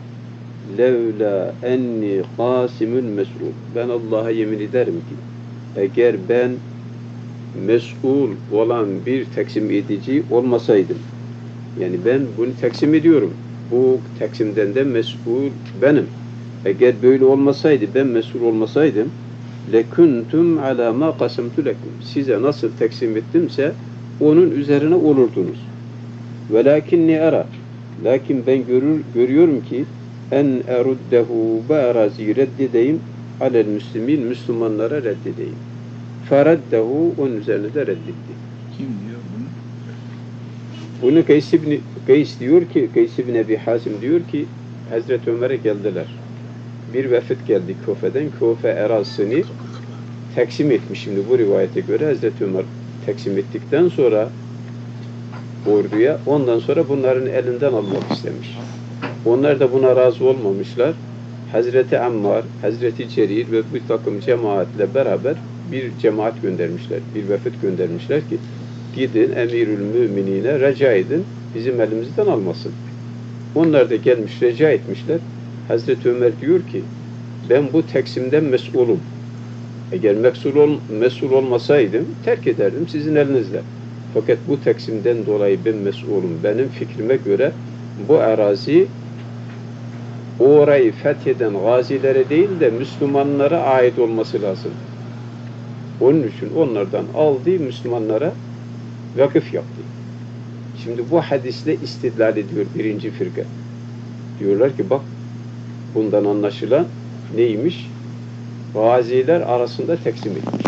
levla enni qasimul mes'ul. Ben Allah'a yemin ederim ki eğer ben mes'ul olan bir taksim edici olmasaydım, yani ben bunu taksim ediyorum, bu taksimden de mes'ul benim. Eğer böyle olmasaydı, ben mesul olmasaydım lekuntum ala ma qasamtu lekum. Size nasıl taksim ettimse onun üzerine olurdunuz. Velakinni ara. Lakin ben görüyorum ki en eruddehu bu araziyi reddedeyim alel müslimin, Müslümanlara reddedeyim. Fereddehu, onun üzerine de reddetti. Kim diyor bunu? Bunu Kays diyor ki, Kays ibn Ebi Hasim diyor ki Hazreti Ömer'e geldiler. Bir vefit geldi Küfe'den. Küfe erazisini taksim etmiş. Şimdi bu rivayete göre Hazreti Ömer taksim ettikten sonra orduya, ondan sonra bunların elinden almak istemiş. Onlar da buna razı olmamışlar. Hazreti Ammar, Hazreti Cerir ve bir takım cemaatle beraber bir cemaat göndermişler. Bir vefit göndermişler ki gidin Emirül Müminine rica edin, bizim elimizden almasın. Onlar da gelmiş rica etmişler. Hazreti Ömer diyor ki ben bu taksimden mesulum. Eğer mesul olmasaydım terk ederdim sizin elinizde. Fakat bu taksimden dolayı ben mesulum. Benim fikrime göre bu arazi orayı fetheden gazilere değil de Müslümanlara ait olması lazım. Onun için onlardan aldığı Müslümanlara vakıf yaptı. Şimdi bu hadisle istidlal ediyor birinci firka. Diyorlar ki bak bundan anlaşılan neymiş? Gaziler arasında taksim etmiş.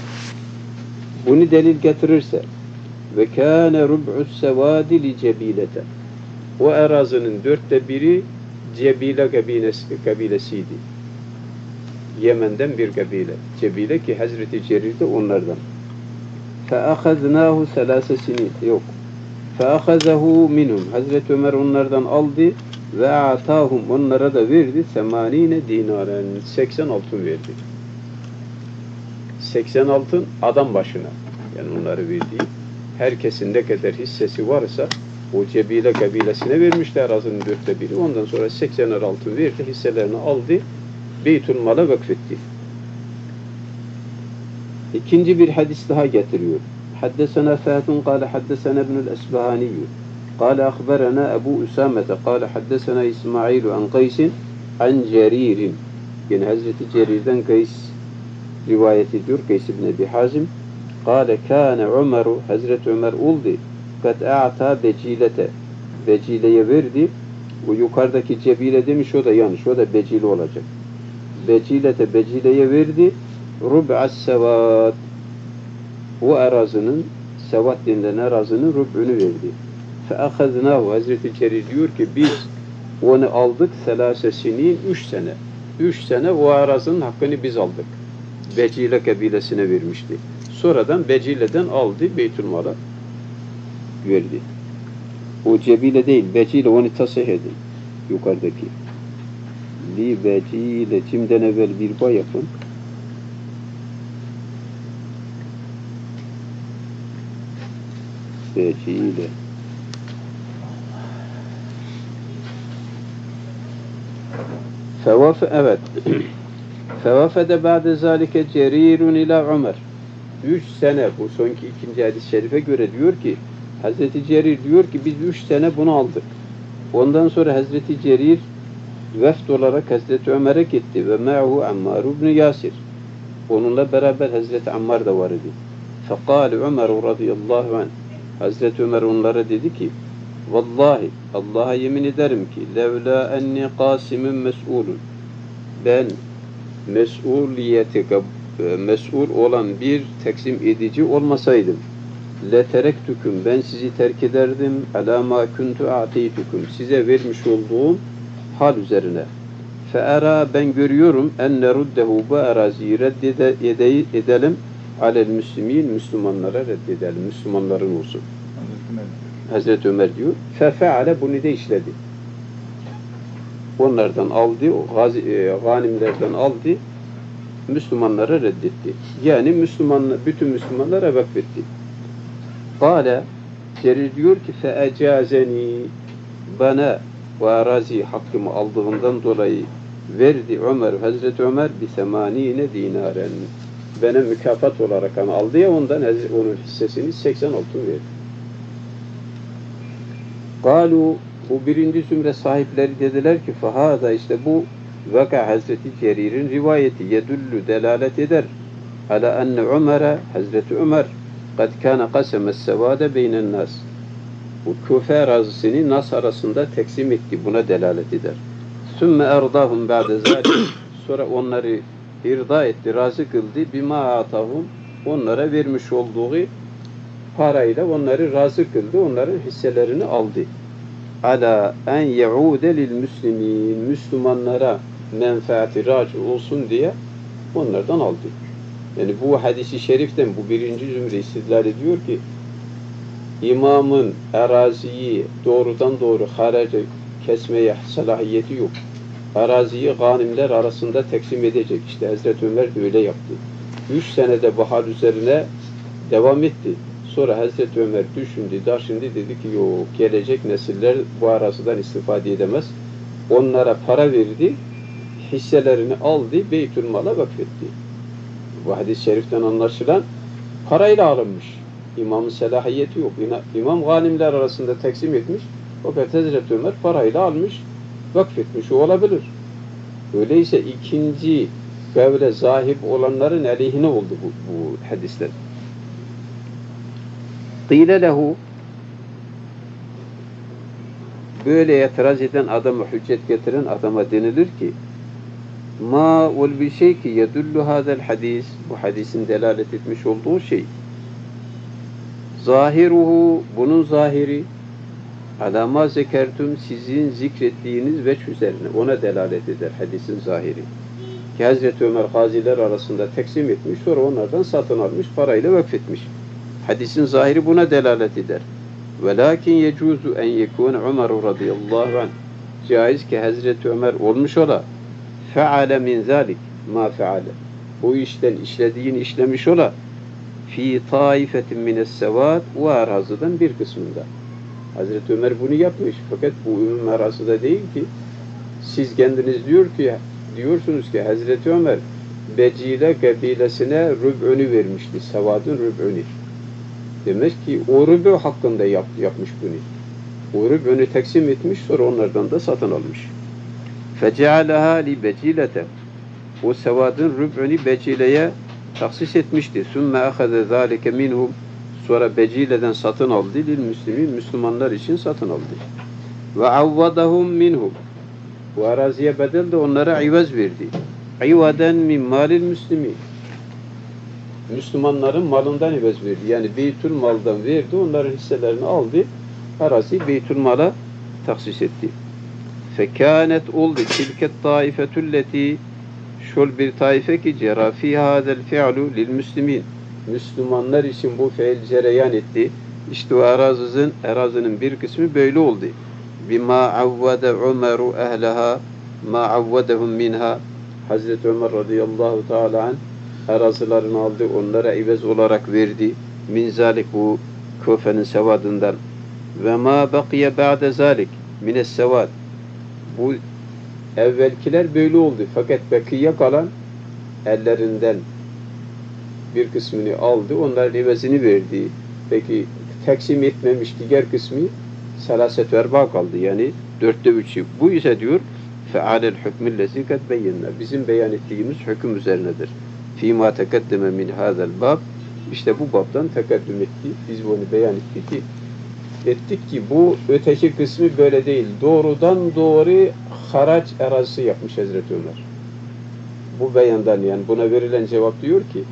Bunu delil getirirse ve kâne rub'us sevâdi li cebilete. O arazinin 1/4 Cebile kabilesiydi. Yemen'den bir kabile. Cebile ki Hazreti Cerir de onlardan. فَأَخَذْنَاهُ ثَلَاسَ سِنِينَ yok. فَأَخَذَهُ مِنْهُمْ Hazreti Ömer onlardan aldı ve atahum onlara da verdi 80 dinaren 80 altın verdi. 80 altın adam başına. Yani onları verdiği herkesin ne kadar hissesi varsa o Cebile kabilesine vermişler arazinin 1/4. Ondan sonra 80 altın verdi, hisselerini aldı, Beytülmal'a vakfetti. İkinci bir hadis daha getiriyor. Haddesena Fâtun kâle haddesena ibnul Esbahaniyyü kâle akhberena Ebu Üsamete kâle haddesena İsmailu an Qaysin an Cerir'in. Yani Hazreti Cerir'den Kays rivayet ediyor. Kays ibn Ebi Hazim kâle kâne Ömer'u Hazreti Ömer oldu kad a'ta becilete Becile'ye verdi. O yukarıdaki Cebile demiş, o da yanlış. O da Becile olacak. Becile'ye verdi. Rub'as sevat. O arazının, sevat denilen arazının rub'unu verdi. Fe'akhadnâhu Hazreti Cerir diyor ki biz onu aldık selâse sinin 3 sene. 3 sene o arazının hakkını biz aldık. Becile kabilesine vermişti. Sonradan Becile'den aldı, Beytülmal'a verdi. O Cebile değil, Becile, onu tasih edin. Yukarıdaki. Li Becile, cimden evvel bir ba yapın. Becile. Evet. Fevafede ba'de zalike cerirun ila Ömer. 3 sene, bu sonki ikinci hadis-i şerife göre diyor ki Hazreti Cerir diyor ki biz 3 sene bunu aldık. Ondan sonra Hazreti Cerir vefd olarak Hazreti Ömer'e gitti ve ma'hu Ammar ibn Yasir. Onunla beraber Hazreti Ammar da var idi. Fekâle Ömer radıyallahu anh. Hazreti Ömer onlara dedi ki vallahi Allah'a yemin ederim ki levla enni qasimin mes'ulun, ben mesul olan bir teksim edici olmasaydım leterektüküm, ben sizi terk ederdim alâ mâ kuntu a'teytüküm, size vermiş olduğum hal üzerine. Fe'erâ, ben görüyorum enne ruddehu, bu araziyi reddedelim alel müslimin, Müslümanlara reddedelim, Müslümanların olsun. Hazreti Ömer diyor. Fefeale, bunu da işledi. Onlardan aldı, ganimlerden aldı, Müslümanlara reddetti. Yani bütün Müslümanlara vakfetti. Kâle, Cerir diyor ki feecazeni, bana bu arazi hakkımı aldığından dolayı verdi Hazreti Ömer bi 80 dinaren. Bana mükafat olarak aldı ya ondan, onun hissesini 80 altın verdi. Kalu, bu birinci zümre sahipleri dediler ki fahada, işte bu vaka Hazreti Cerir'in rivayeti yedullu, delalet eder ala enne Ömer'e, Hazreti Ömer kad kâne kasemes sevâde beynen nas, bu Küfe arazisini nas arasında teksim etti, buna delalet eder. Sümme erdâhum ba'de zâlik, sonra onları irda etti, razı kıldı, bima atahum, onlara vermiş olduğu parayla onları razı kıldı, onların hisselerini aldı. Ala en ye'ude lil müslimin, Müslümanlara menfaati raci olsun diye onlardan aldı. Yani bu hadisi şeriften bu birinci zümre istidlal ediyor ki imamın araziyi doğrudan doğru haraca kesmeye salahiyeti yok. Araziyi ganimler arasında teksim edecek. İşte Hazreti Ömer de öyle yaptı. 3 senede bu hal üzerine devam etti. Sonra Hazreti Ömer düşündü, dedi ki yok, gelecek nesiller bu arasından istifade edemez. Onlara para verdi, hisselerini aldı, Beytülmal'a vakfetti. Bu hadis-i şeriften anlaşılan parayla alınmış. İmamın selahiyeti yok. İmam ganimler arasında teksim etmiş. Fakat Hazreti Ömer parayla almış, vakfetmiş. O olabilir. Öyleyse ikinci kavle zahip olanların aleyhine oldu bu hadisler. Qîle lehu, böyle itiraz eden adama, hüccet getiren adama denilir ki ma ol bir şey ki yedullu hadel hadis, bu hadisin delalet etmiş olduğu şey zahiruhu, bunun zahiri ala ma zekertum, sizin zikrettiğiniz veç üzerine ona delalet eder hadisin zahiri. Ki Hazreti Ömer gaziler arasında teksim etmiş, sonra onlardan satın almış, parayla vakfetmiş. Hadisin zahiri buna delalet eder. Velakin yecuzu en yekun Ömer radıyallahu anh. Caiz ki Hazreti Ömer olmuş ola. Feale min zalik ma feale. Bu işten işlediğini işlemiş ola. Fi taifetin mines sevat ve arazıdan bir kısmında. Hazreti Ömer bunu yapmış. Fakat bu ümum arasında değil ki. Siz kendiniz diyorsunuz ki Hazreti Ömer Becile kabilesine rüb'ünü vermişti. Sevadın rüb'ünü. Demek ki o rüb'ü hakkında yapmış bunu. O rüb'ünü taksim etmiş, sonra onlardan da satın almış. فَجَعَلَهَا لِبَجِيلَةَ O sevadın rüb'ünü Becile'ye tahsis etmişti. ثُمَّ أَخَذَ ذَٰلِكَ مِنْهُمْ Sonra Becile'den satın aldı. Müslümanlar için satın aldı. وَعَوَّدَهُمْ مِنْهُمْ Bu araziye bedel de onlara ivaz verdi. İvaden min malil müslimin. Müslümanların malından ivaz verdi. Yani Beytül Mal'dan verdi. Onların hisselerini aldı. Arazi Beytül Mal'a tahsis etti. Fekânet oldu. Tilket taifetulleti şol bir taife ki cera fîhâ hadel fi'lu lil müslimin. Müslümanlar için bu fiil cereyan etti. İşte o arazinin bir kısmı böyle oldu. Bima avvade Ömer'u ehleha ma avvedehum minha Hazreti Ömer radıyallahu teala anh arazilerini aldı, onlara ivaz olarak verdi. Min zalik bu Küfe'nin sevadından. Ve ma bakiye ba'de zalik mines sevad. Bu evvelkiler böyle oldu. Fakat bakiye kalan ellerinden bir kısmını aldı, onların ivazını verdi. Peki taksim etmemiş diğer kısmı selaset verba kaldı. Yani 3/4'ü. Bu ise diyor fe'alel hükmüllezi kad beyyinna. Bizim beyan ettiğimiz hüküm üzerinedir. Fîmâ tekeddeme min hâzel bab. İşte bu babdan tekaddüm etti. Biz bunu beyan ettik ki bu öteki kısmı böyle değil. Doğrudan doğru haraç arazisi yapmış Hazreti Ömer. Bu beyandan yani buna verilen cevap diyor ki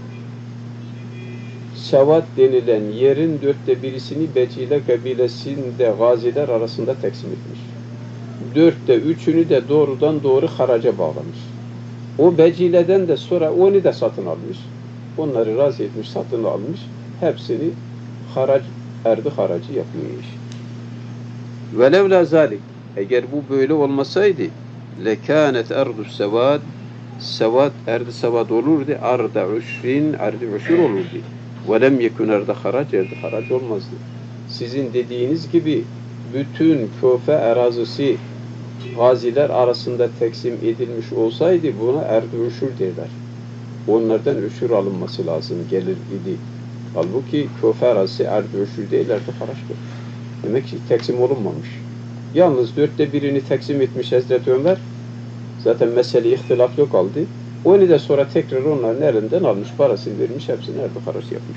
Sevat denilen yerin 1/4'ini Becile kabilesinde gaziler arasında taksim etmiş. 3/4'ünü de doğrudan doğru haraca bağlamış. O Becile'den de sonra onu da satın almış. Onları razı etmiş, satın almış. Hepsini haracı yapmış. Velevla zalik. Eğer bu böyle olmasaydı lekânet erdu sevad sevad erdi sevad olurdu. Arda uşur olurdu. Velem yekun erdi harac olmazdı. Sizin dediğiniz gibi bütün Küfe arazisi gaziler arasında taksim edilmiş olsaydı buna erdi uşur derler. Onlardan uşur alınması lazım gelir idi. Halbuki Küfe arazisi erdi uşur değil, erdi haraçtır. Demek ki taksim olunmamış. Yalnız 1/4'ini taksim etmiş Hazreti Ömer. Zaten mesele ihtilaf yok aldı. Onu da sonra tekrar onların elinden almış, parasını vermiş, hepsini erdi haraç yapmış.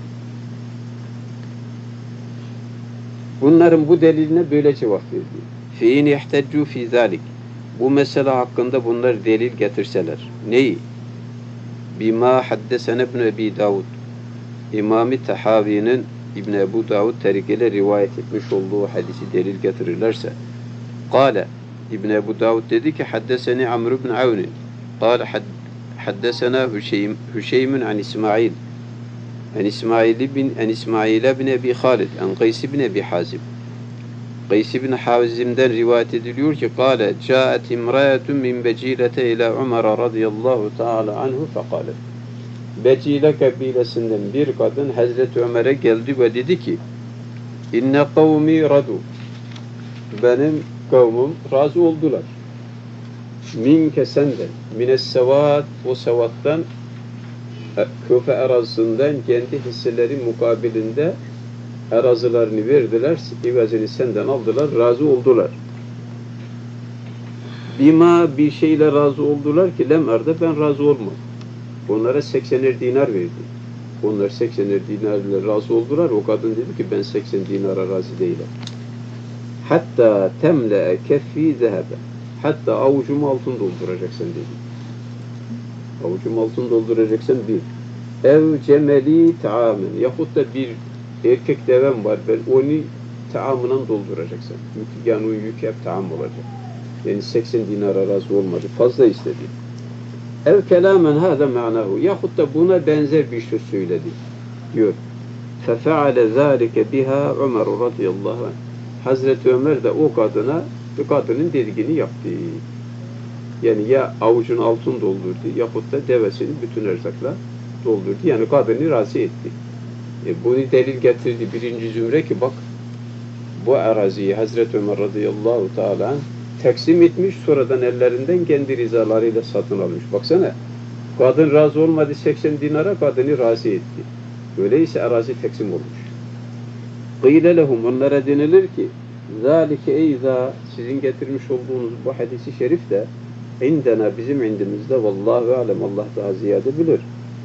Bunların bu deliline böyle cevap verdi. Fein ihteccu fi zalik. Bu mesele hakkında bunlar delil getirseler. Neyi? Bima haddesene İbn Ebi Davud. İmam-ı Tahavi'nin İbn Ebu Davud terikeyle rivayet etmiş olduğu hadisi delil getirirlerse. Kale İbn Ebu Davud dedi ki haddeseni Amr ibn Avn. Kale haddesena Hüşeym an İsmail. An İsmail bin Ebi Halid. An Qays bin Ebi Hazim. Qays bin Hazim'den rivayet ediliyor ki kâle câet imrâetun min Becîlete ila Ömer radıyallahu teâlâ anhu fekâlet. Becile kabilesinden bir kadın Hazreti Ömer'e geldi ve dedi ki inne kavmi radu. Benim kavmim razı oldular. Minke senden. Mines sevat. O sevattan Küfe arazisinden kendi hisseleri mukabilinde arazilerini verdiler. İvazını senden aldılar. Razı oldular. Bima bir şeyle razı oldular ki lem arda ben razı olmam. Onlara 80'er dinar verdi. Onlar 80'er dinarla razı oldular. O kadın dedi ki ben 80 dinara razı değilim. Hatta temle keffi zehebe. Hatta avucumu altın dolduracaksın dedi. Avucumu altın dolduracaksın bir. Ev cemeli taamen. Yahut da bir erkek devem var. Ben onu taamından dolduracaksın. Yani o yük hep taam olacak. Yani 80 dinara razı olmadı. Fazla istedi. Ev kelamen hâze ma'nahu. Yahut da buna benzer bir şey söyledi. Diyor. فَفَعَلَ ذَٰلِكَ بِهَا عُمَرُ radıyallahu anh. Hazreti Ömer de o kadının dediğini yaptı. Yani ya avucun altın doldurdu yahut da devesini bütün erzakla doldurdu. Yani kadını razı etti. Bunu delil getirdi birinci zümre ki bak bu araziyi Hazreti Ömer radıyallahu teala teksim etmiş, sonradan ellerinden kendi rızalarıyla satın almış. Baksana, kadın razı olmadı 80 dinara, kadını razı etti. Öyleyse arazi teksim olmuş. Qîle lehum, onlara denilir ki zâlike eyzâ, sizin getirmiş olduğunuz bu hadisi şerif de indena, bizim indimizde, vallahu alem, Allah daha ziyade bilir.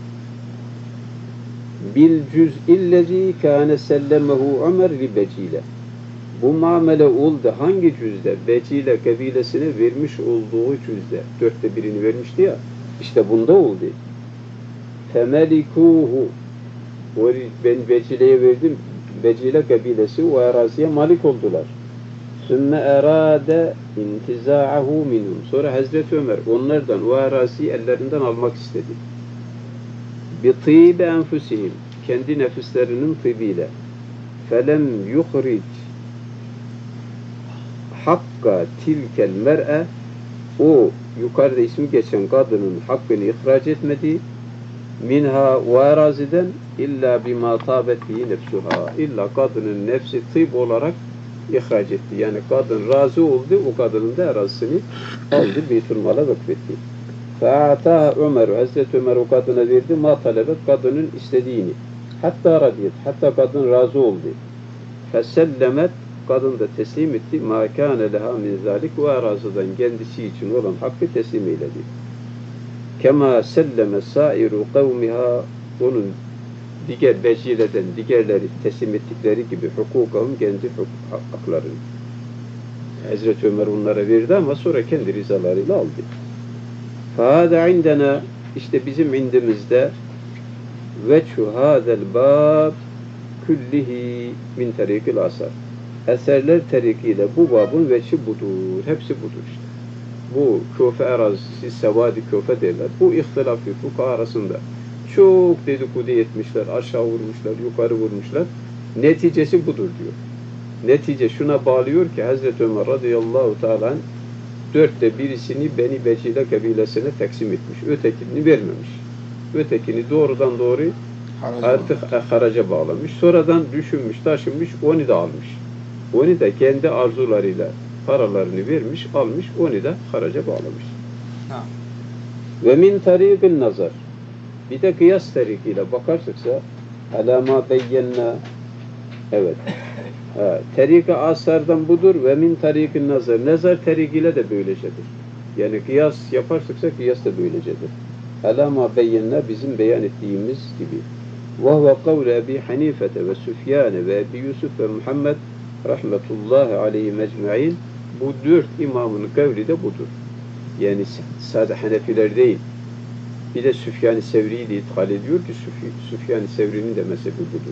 Bil cüz'illezî kâne sellemehu Ömer li Becîle. Bu muamele oldu hangi cüzde? Becîle kabilesine vermiş olduğu cüzde. 1/4 vermişti ya. İşte bunda oldu. Femelikuhu. Ben Becîle'ye verdim. Becîle kabilesi o araziye malik oldular. Sümme erâde intizâ'ahu minhum. Sonra Hazreti Ömer onlardan o araziyi ellerinden almak istedi. Bi tîbe enfusihim. Kendi nefislerinin tıbıyla. Felem yuhric hakka tilkel mer'e, o yukarıda ismi geçen kadının hakkını ihraç etmedi, minha ve araziden illa bima tabet bihi nefsuha, illa kadının nefsi tıp olarak ihraç etti. Yani kadın razı oldu, o kadının da arazisini aldı, Beytülmal'a vakfetti. Fa'ataha Ömer, Hazreti Ömer o kadına verdi, ma talebet, kadının istediğini. Hatta radiyet, hatta kadın razı oldu. Fesellemet, kadın da teslim etti. مَا كَانَ لَهَا مِنْ ذَٰلِكُ, o araziden kendisi için olan hakkı teslim eyledi. كَمَا سَلَّمَ سَائِرُ قَوْمِهَا, onun diğer becileden diğerleri teslim ettikleri gibi hukukahum, kendi haklarını. Hazreti Ömer onlara verdi ama sonra kendi rızalarıyla aldı. فَهَذَا عِنْدَنَا, işte bizim indimizde وَجْهُ هَذَا الْبَابِ küllihi min tarikil asar. Eserler tarikiyle bu babın veçi budur. Hepsi budur işte. Bu Küfe arazisi, Sevadi Küfe derler. Bu ihtilafı fukaha arasında çok dedikodu etmişler, aşağı vurmuşlar, yukarı vurmuşlar. Neticesi budur diyor. Netice şuna bağlıyor ki Hazreti Ömer radıyallahu teala 1/4'ünü Beni Becile kabilesine teksim etmiş. Ötekini vermemiş. Ötekini doğrudan doğru artık haraca bağlamış. Sonradan düşünmüş, taşınmış, onu da almış. Onu da kendi arzularıyla paralarını vermiş, almış, onu da haraca bağlamış. Ha. Ve min tariqin nazar. Bir de kıyas tarikiyle bakarsak alama beyyenna, evet. Tarik-i asardan budur ve min tariqin nazar. Nazar tarikiyle de böylecedir. Yani kıyas yaparsak kıyas da böylecedir. Alama beyyenna, bizim beyan ettiğimiz gibi. وَهُوَ قَوْلَ أَبِي حَنِيفَةَ وَسُفْيَانَ وَأَبِي يُوسُفَ وَمُحَمَّدْ rahmetullahi aleyhi mecmain, bu 4 imamın kavli de budur. Yani sadece Hanefiler değil. Bir de Süfyan-ı Sevri'yi de ithal ediyor ki Süfyan-ı Sevri'nin de mezhebi budur.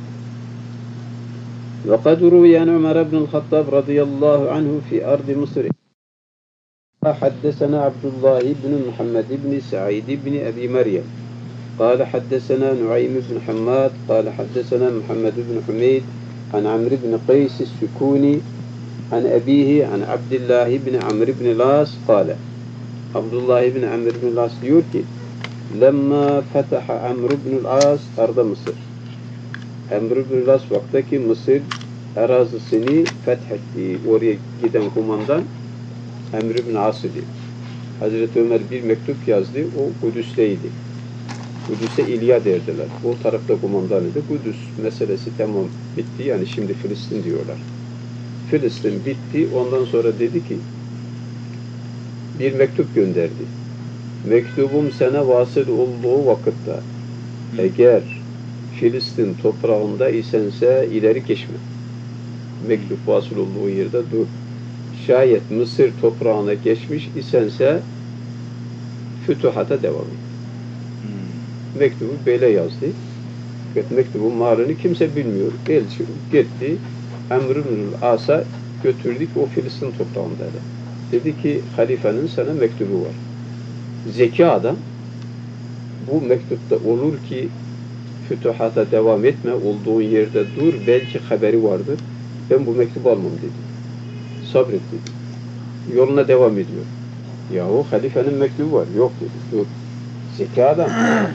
وَقَدْ رُوِيَ عَنْ عُمَرَ بْنِ الْخَطَّابِ رَضِيَ اللّٰهُ عَنْهُ فِي أَرْضِ مِصْرِ حدثنا عبد الله بن محمد بن سعيد بن أبي مريم قال حدثنا نعيم بن حماد قال حدثنا محمد بن حميد عن عمرو بن قيس السكوني عن أبيه عن عبد الله بن عمرو بن العاص قال Abdullah ibn Amr ibn As diyor ki lemma fetaha Amr ibn As arda Mısır. Amr ibn As vaktaki Mısır arazisini fethetti. Oraya giden kumandan Amr ibn As idi. Hazreti Ömer bir mektup yazdı. O Kudüs'teydi. Kudüs'e İlya derdiler. O tarafta kumandanıydı. Kudüs meselesi tamam bitti. Yani şimdi Filistin diyorlar. Filistin bitti. Ondan sonra dedi ki bir mektup gönderdi. Mektubum sana vasıl olduğu vakitte eğer Filistin toprağında isense ileri geçme. Mektup vasıl olduğu yerde dur. Şayet Mısır toprağına geçmiş isense fütuhata devam et. Mektubu böyle yazdı. Mektubun malını kimse bilmiyor. Elçi gitti. Amr ibn As'a götürdük o Filistin toprağındaydı. Dedi ki halifenin sana mektubu var. Zeki adam bu mektupta olur ki fütuhata devam etme, olduğun yerde dur, belki haberi vardır. Ben bu mektubu almam dedi. Sabret dedi. Yoluna devam ediyor. Yahu halifenin mektubu var. Yok dedi. Dur. Zeki adam.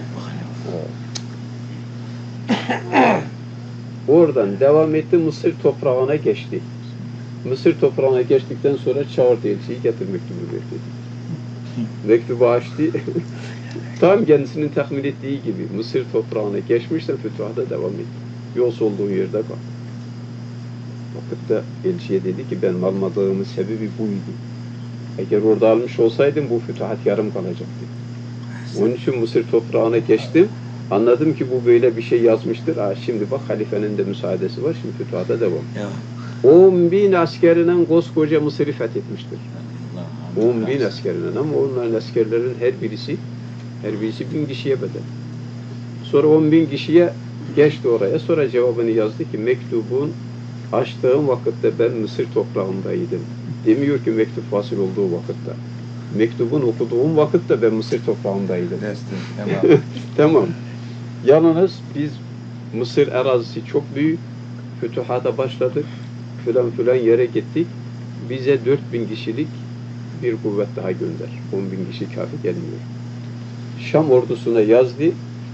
Oradan devam etti, Mısır toprağına geçti. Mısır toprağına geçtikten sonra çağırdı elçiyi, getir mektubu ver dedi. Mektubu açtı. Tam kendisinin tahmin ettiği gibi Mısır toprağına geçmişse fütuhata devam etti. Yolsuz olduğu yerde kal. Vakitte elçiye dedi ki ben almadığımın sebebi buydu. Eğer orada almış olsaydım bu fütuhat yarım kalacaktı. Onun için Mısır toprağına geçtim. Anladım ki bu böyle bir şey yazmıştır. Şimdi bak halifenin de müsaadesi var. Şimdi fütuhata devam. 10.000 askerinden koskoca Mısır'ı fethetmiştir. 10.000 askerinden ama onların askerlerin her birisi 1000 kişiye bedel. Sonra 10.000 kişiye geçti oraya. Sonra cevabını yazdı ki mektubun açtığım vakitte ben Mısır toprağındaydım. Demiyor ki mektup vasıl olduğu vakitte. Mektubun okuduğum vakitte ben Mısır toprağındaydım. Tamam. Tamam. Yalnız biz Mısır arazisi çok büyük. Fütuhata başladık. Filan yere gittik. Bize 4.000 kişilik bir kuvvet daha gönder. 10.000 kişi kafi gelmiyor. Şam ordusuna yazdı.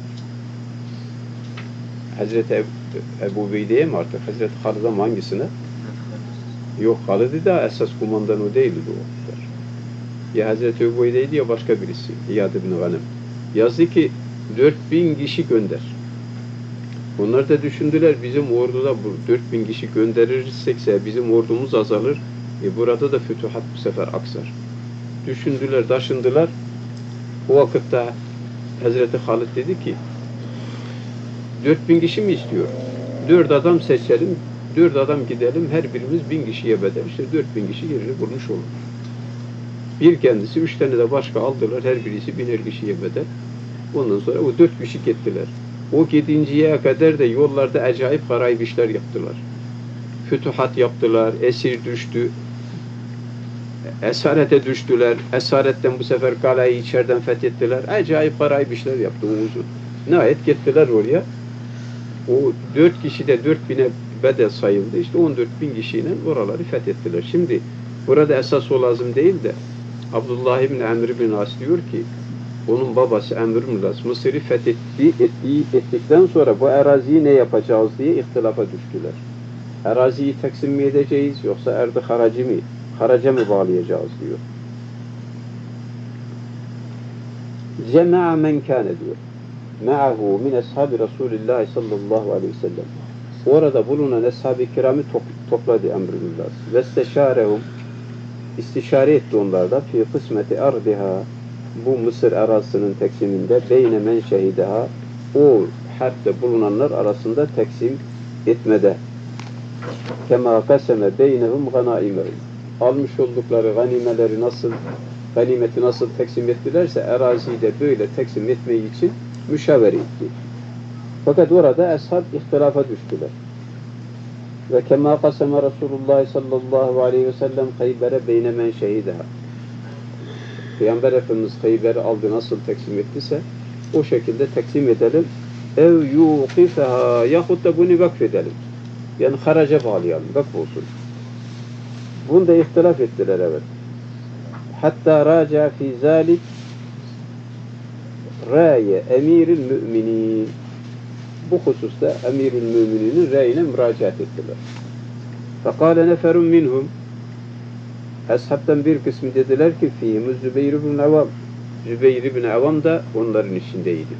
Hazreti Ebu Ubeyde'ye mi artık? Hazreti Halid'e mi hangisine? Yok, Halid'i de esas kumandan o değildi o vakitler. Ya Hazreti Ebu Ubeyde'ydi ya başka birisi. İyad ibn Ghanem. Yazdı ki 4.000 kişi gönder. Onlar da düşündüler bizim orduda bu 4.000 kişi gönderirsekse bizim ordumuz azalır. Burada da fütuhat bu sefer aksar. Düşündüler, taşındılar. O vakitte Hazreti Halid dedi ki 4.000 kişi mi istiyor? 4 adam seçelim, 4 adam gidelim, her birimiz 1000 kişiye bedel. İşte 4.000 kişi yerini bulmuş olur. Bir kendisi, 3 tane de başka aldılar, her birisi 1000'er kişiye bedel. Ondan sonra o 4 kişi gittiler. O gidinceye kadar da yollarda acayip garayip işler yaptılar. Fütuhat yaptılar, esir düştü, esarete düştüler. Esaretten bu sefer kalayı içeriden fethettiler. Acayip garayip işler yaptı o uzun. Nihayet gittiler oraya. O 4 kişi de 4.000'e bedel sayıldı. İşte 14.000 kişiyle oraları fethettiler. Şimdi burada esas o lazım değil de Abdullah ibn Amr ibn As diyor ki onun babası Amr ibn As Mısır'ı ettikten sonra bu araziyi ne yapacağız diye ihtilafa düştüler. Araziyi taksim mi edeceğiz yoksa erdi haracı mı? Haraca mı bağlayacağız diyor. Cema'a men kâne diyor. Ma'ahu min ashabi Resulillah sallallahu aleyhi ve sellem. Orada bulunan ashab-ı kiramı topladı Amr ibn As. Ve isteşarehum istişare etti onlarda fi kısmeti ardiha bu Mısır arazisinin teksiminde beyne men şehideha o harpte bulunanlar arasında teksim etmede kema kaseme beynehum ganaimehum almış oldukları ganimeti nasıl teksim ettilerse araziyi de böyle teksim etmeyi için müşavere etti. Fakat orada ashab ihtilafa düştüler. Ve kema kaseme Resulullah sallallahu aleyhi ve sellem Khayber'e beyne men şehideha. Peygamber Efendimiz Khayber'i aldı nasıl teksim ettiyse o şekilde teksim edelim. Ev yuqifeha yahut da bunu vakfedelim. Yani haraca bağlayalım. Vakf olsun. Bunda ihtilaf ettiler evet. Hatta raca fi zalik ra'ye emiril müminin. Bu hususta emiril müminin ra'yine müracaat ettiler. Fekale neferun minhum ashabtan bir kısmı dediler ki fihim Zübeyir ibn Avam. Zübeyir ibn Avam da onların içindeydi.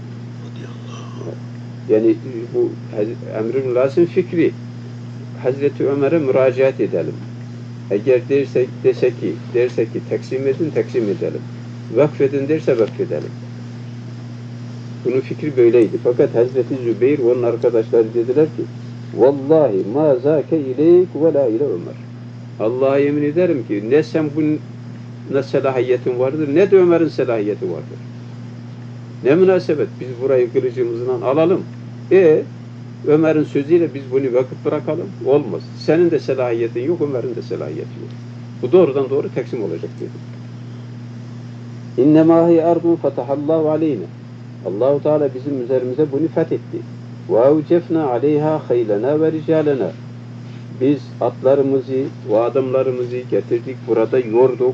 Yani bu Amr ibn As'ın fikri. Hazreti Ömer'e müracaat edelim. Eğer derse ki teksim edin, teksim edelim. Vakfedin derse vakfedelim. Bunun fikri böyleydi. Fakat Hazreti Zübeyir ve onun arkadaşları dediler ki vallahi ma zâke ileyk ve la ile Ömer. Allah'a yemin ederim ki ne sen bunun selahiyetin vardır ne de Ömer'in selahiyeti vardır. Ne münasebet biz burayı kılıcımızdan alalım. Ömer'in sözüyle biz bunu vakit bırakalım. Olmaz. Senin de selahiyetin yok, Ömer'in de selahiyeti yok. Bu doğrudan doğru teksim olacak dedi. İnnemâ hi ardun fetahallahu aleyne. Allahu Teala bizim üzerimize bunu fethetti. Ve evcefna aleyha haylena ve ricalena. Biz atlarımızı ve adamlarımızı getirdik, burada yorduk.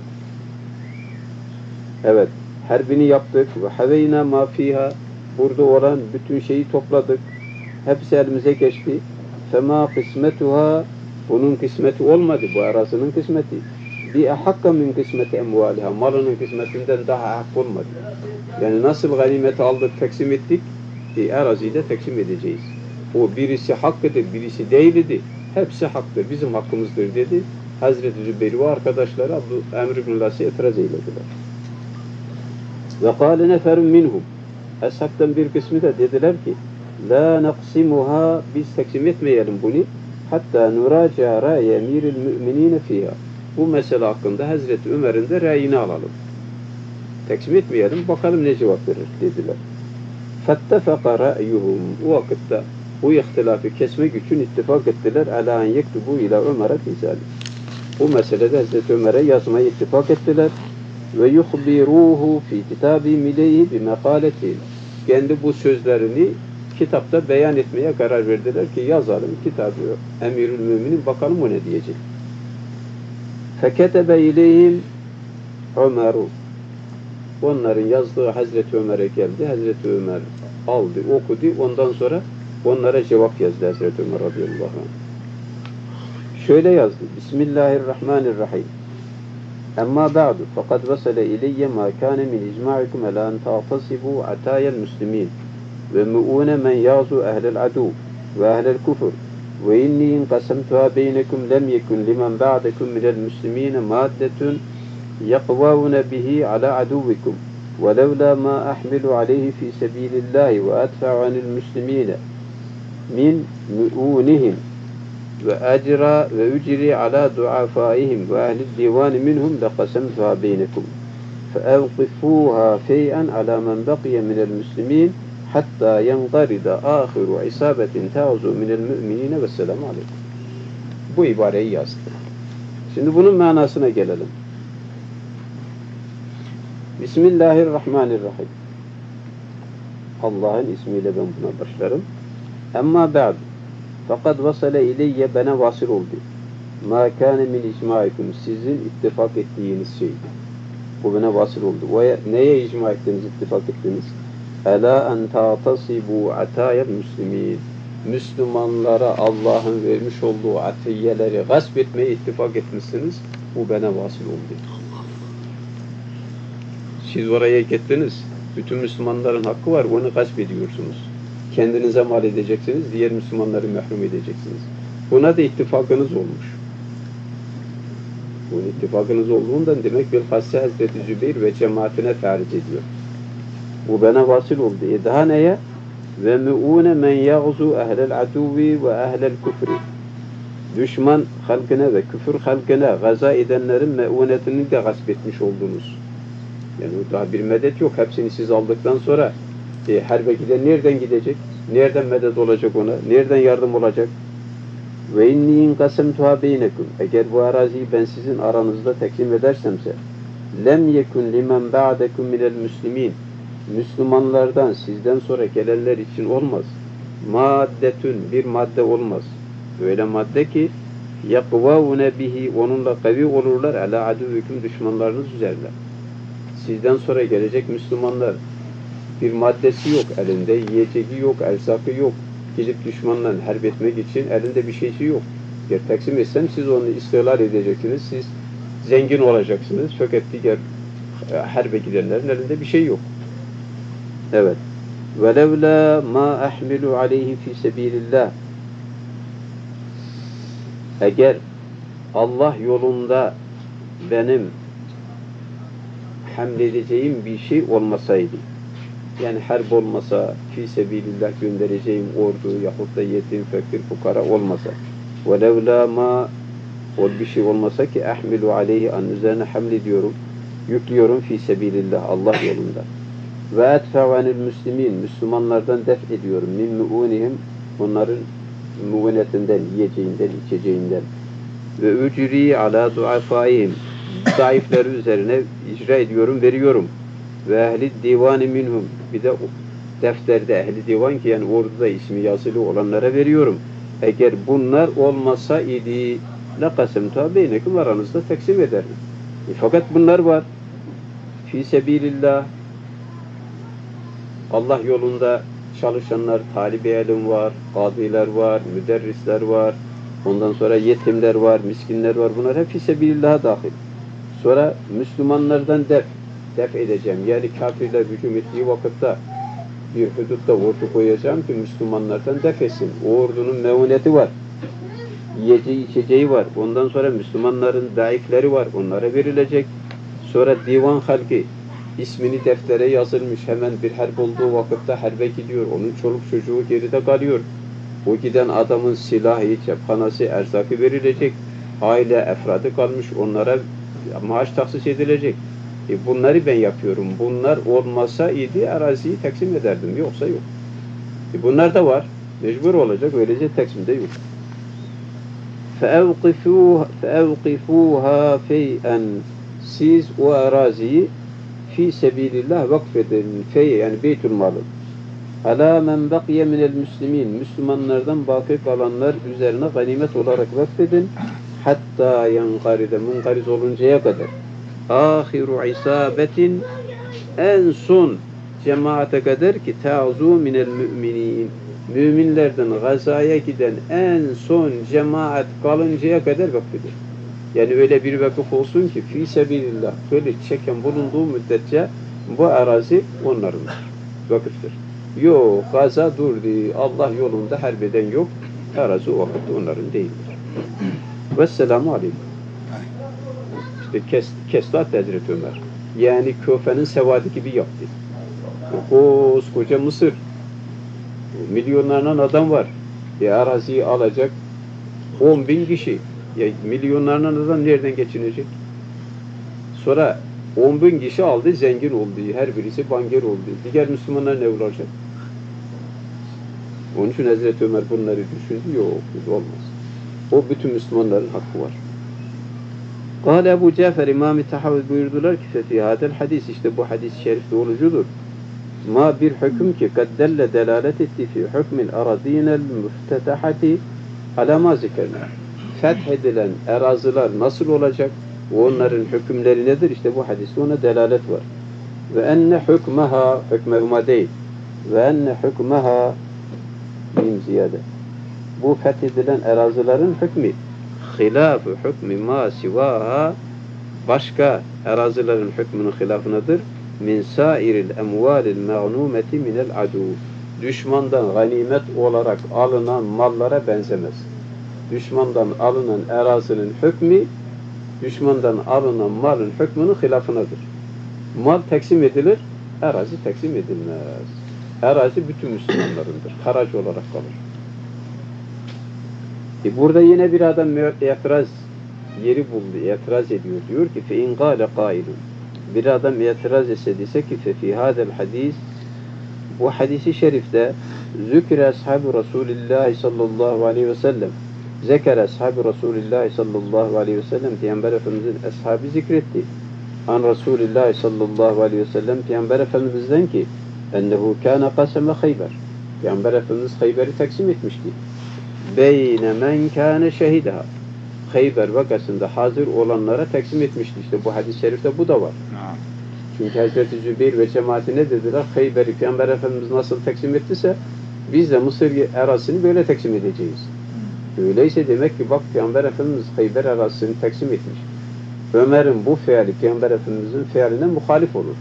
Evet, harbini yaptık ve haveyna ma fiha. Burada olan bütün şeyi topladık. Hepsi elimize geçti. Fema kısmetuha. Bunun kısmeti olmadı, bu arazinin kısmeti. Bi ahakka min kısmeti emvaliha. Malının kısmetinden daha hak olmadı. Yani nasıl ganimeti aldık, teksim ettik, araziyi de teksim edeceğiz. O birisi hakkıdır, birisi değildi. Hepsi haktır, bizim hakkımızdır dedi. Hazreti Zübeyir ve arkadaşları Emr ibn Las'ı itiraz eylediler. Ve kâle neferun minhum. Eshab'tan bir kısmı da dediler ki la naqsimuha, biz teksim etmeyelim bunu. Hatta nuraca ra'ye emiril müminine fiha. Bu mesele hakkında Hazreti Ömer'in de ra'yini alalım. Teksim etmeyelim, bakalım ne cevap verir dediler. Fettefeka ra'yuhum. O vakitte bu ihtilafı kesmek için ittifak ettiler. Ala en yektubu ila Ömer'e fizalik. Bu meselede Hazreti Ömer'e yazmayı ittifak ettiler. Ve yuhbiruhu fi kitabi mileyhi bi mekaleti. Kendi bu sözlerini kitapta beyan etmeye karar verdiler ki yazalım kitabı Emirül Müminin, bakalım o ne diyecek. Feketebe ileyhim Ömer'u. Onların yazdığı Hazreti Ömer'e geldi. Hazreti Ömer aldı, okudu. Ondan sonra onlara cevap yazdı Hazreti Ömer radıyallahu anh. Şöyle yazdı. Bismillahirrahmanirrahim. Amma ba'du faqad vasale ileyye ma kana min icma'ikum ala an ta'tasibu ataya'l muslimin ve mu'una men yazu ehlel adu ve ehlel kufr ve inni inqasamtuha beynekum lem yekun liman ba'dakum minel muslimin maddetun يقوون به على عدوكم ولولا ما أحمل عليه في سبيل الله وأدفع عن المسلمين من مؤونهم وأجري على ضعفائهم وأهل الديوان منهم لقسمتها بينكم فأوقفوها شيئا على من بقي من المسلمين حتى ينقرض آخر عصابة تغزو من المؤمنين والسلام عليكم. Bu ibareyi yazdı. Şimdi bunun manasına gelelim. Bismillahirrahmanirrahim. Allah'ın ismiyle ben buna başlarım. Amma ba'd. Fakat vasale ileyye, bana vasıl oldu. Ma kâne min icmaikum, sizin ittifak ettiğiniz şeydi. Bu bana vasıl oldu. Ve neye icma ettiniz, ittifak ettiniz? Ela en ta'tasibu atayel muslimin. Müslümanlara Allah'ın vermiş olduğu atiyeleri gasp etmeye ittifak etmişsiniz. Bu bana vasıl oldu. Siz oraya gittiniz, bütün Müslümanların hakkı var, onu gasp ediyorsunuz. Kendinize mal edeceksiniz, diğer Müslümanları mahrum edeceksiniz. Buna da ittifakınız olmuş. Bu ittifakınız olduğundan demek bilhassa Hazreti Zübeyir ve cemaatine tarih ediyor. Bu bana vasıl oldu. Daha neye? Ve mu'une men yağzu ehlel aduvi ve ehlel küfri. Düşman halkına ve küfür halkına gaza edenlerin me'unetini de gasp etmiş oldunuz. Yani daha bir medet yok. Hepsini siz aldıktan sonra harbe giden nereden gidecek? Nereden medet olacak ona? Nereden yardım olacak? Ve inni inqasamtuha beynekum. Eğer bu araziyi ben sizin aranızda teksim edersemse lem yekun limen ba'dekum minel muslimin. Müslümanlardan sizden sonra gelenler için olmaz. Maddetün, bir madde olmaz. Öyle madde ki yakvavune bihi, onunla kavi olurlar ala aduvikum, düşmanlarınız üzerine. Sizden sonra gelecek Müslümanlar bir maddesi yok elinde, yiyeceği yok, erzakı yok. Gidip düşmanla harp etmek için elinde bir şeysi yok. Eğer taksim etsem siz onu istihlal edeceksiniz, siz zengin olacaksınız. Fakat diğer harbe gidenlerin elinde bir şey yok. Evet. وَلَوْلَا مَا أَحْمِلُ عَلَيْهِ فِي سَب۪يلِ اللّٰهِ. Eğer Allah yolunda benim hamledeceğim bir şey olmasaydı, yani harp olmasa, fi sebilillah göndereceğim ordu yahut da yetim, fakir, fukara olmasa, وَلَوْلَا مَا, o bir şey olmasa ki ahmilu aleyhi, an üzerine hamlediyorum, yüklüyorum fi sebilillah, Allah yolunda. Ve etfe'anil müslimin, Müslümanlardan def ediyorum, min mu'unihim, onların mu'unetinden, yiyeceğinden, içeceğinden. Ve ücri ala duafaihim, zayıfları üzerine icra ediyorum, veriyorum. Ve ehli divani minhum, bir de defterde ehli divan ki yani orduda ismi yazılı olanlara veriyorum. Eğer bunlar olmasa idi lakasemtuha beynekum aranızda taksim ederim. Fakat bunlar var. Fi sebilillah Allah yolunda çalışanlar, talib-i ilim var, kadiler var, müderrisler var, ondan sonra yetimler var, miskinler var. Bunlar hep fi sebilillah'a dahil. Sonra Müslümanlardan def edeceğim. Yani kafirler hücum ettiği vakitte bir hudutta ordu koyacağım ki Müslümanlardan def etsin. O ordunun mevuneti var. Yiyeceği, içeceği var. Ondan sonra Müslümanların daifleri var. Onlara verilecek. Sonra divan halkı ismini deftere yazılmış. Hemen bir harp olduğu vakitte harbe gidiyor. Onun çoluk çocuğu geride kalıyor. O giden adamın silahı, cephanası, erzakı verilecek. Aile efradı kalmış. Onlara maaş tahsis edilecek. Bunları ben yapıyorum. Bunlar olmasa idi araziyi taksim ederdim. Yoksa yok. Bunlar da var. Mecbur olacak. Öylece taksimde yok. فَاَوْقِفُوهَا فَيْئًا Siz o araziyi fi sebilillah vakfedin. Yani beytülmalı. Alâ men bakiye minel müslimin. Müslümanlardan baki kalanlar üzerine ganimet olarak vakfedin. Hatta yankaride munkariz oluncaya kadar. Ahiru isabetin en son cemaate kadar ki ta'zu minel müminin. Müminlerden gazaya giden en son cemaat kalıncaya kadar vakfedin. Yani öyle bir vakıf olsun ki fi sebilillah böyle çeken bulunduğu müddetçe bu arazi onlarındır. Vakıftır. Yok gaza durdu. Allah yolunda harbeden yok. Arazi o vakitte onların değildir. Vesselamu aleyküm. İşte kesti Hazreti Ömer. Yani köfenin sevadı gibi yaptı. Koskoca Mısır. Milyonlarla adam var. Araziyi alacak 10.000 kişi. Milyonlarla adam nereden geçinecek? Sonra 10.000 kişi aldı, zengin oldu. Her birisi banker oldu. Diğer Müslümanlar ne olacak? Onun için Hazreti Ömer bunları düşündü. Yok, olmaz. O bütün Müslümanların hakkı var. Kâle Ebu Cafer İmam-ı Tahavi buyurdular ki fefî hâdel hadis işte bu hadis-i şerif doğrucudur. Ma bir hüküm ki kaddelle delalet etti fi hükmil aradînel müftetahati alâ mâ zikerna. Fethedilen eraziler nasıl olacak? Onların hükümleri nedir? İşte bu hadiste ona delalet var. Ve enne hükmeha hükmehuma değil. Ve enne hükmeha min ziyade. Bu fethedilen erazilerin hükmü hilâf-ı hükmü mâ sivaha başka erazilerin hükmünün hilafınadır. Min sairil emvalil mağnumeti minel adu. Düşmandan ganimet olarak alınan mallara benzemez. Düşmandan alınan erazinin hükmü düşmandan alınan malın hükmünün hilafınadır. Mal teksim edilir, erazi teksim edilmez. Erazi bütün Müslümanlarındır. Haraç olarak kalır. Burada yine bir adam itiraz yeri buldu, itiraz ediyor. Diyor ki فَاِنْ قَالَ قَائِلٌ Bir adam itiraz etse ki فَفِي هَذَا الْحَدِيثِ Bu hadisi şerifte zükre ashab-ı Resulullah sallallahu aleyhi ve sellem zekere ashab-ı Resulullah sallallahu aleyhi ve sellem Peygamber Efendimiz'in ashabı zikretti. An Resulullah sallallahu aleyhi ve sellem Peygamber Efendimiz'den ki ennehu kâne kaseme Khayber. Peygamber Efendimiz Khayber'i taksim etmişti. Beyne men kâne şehideha. Khayber vakasında hazır olanlara taksim etmişti. İşte bu hadis-i şerifte bu da var. Çünkü Hazreti Zübeyir ve cemaati ne dediler? Khayber'i Peygamber Efendimiz nasıl taksim ettiyse biz de Mısır arasını böyle taksim edeceğiz. Öyleyse demek ki bak Peygamber Efendimiz Khayber arasını taksim etmiş. Ömer'in bu fiili Peygamber Efendimiz'in fiiline muhalif olur.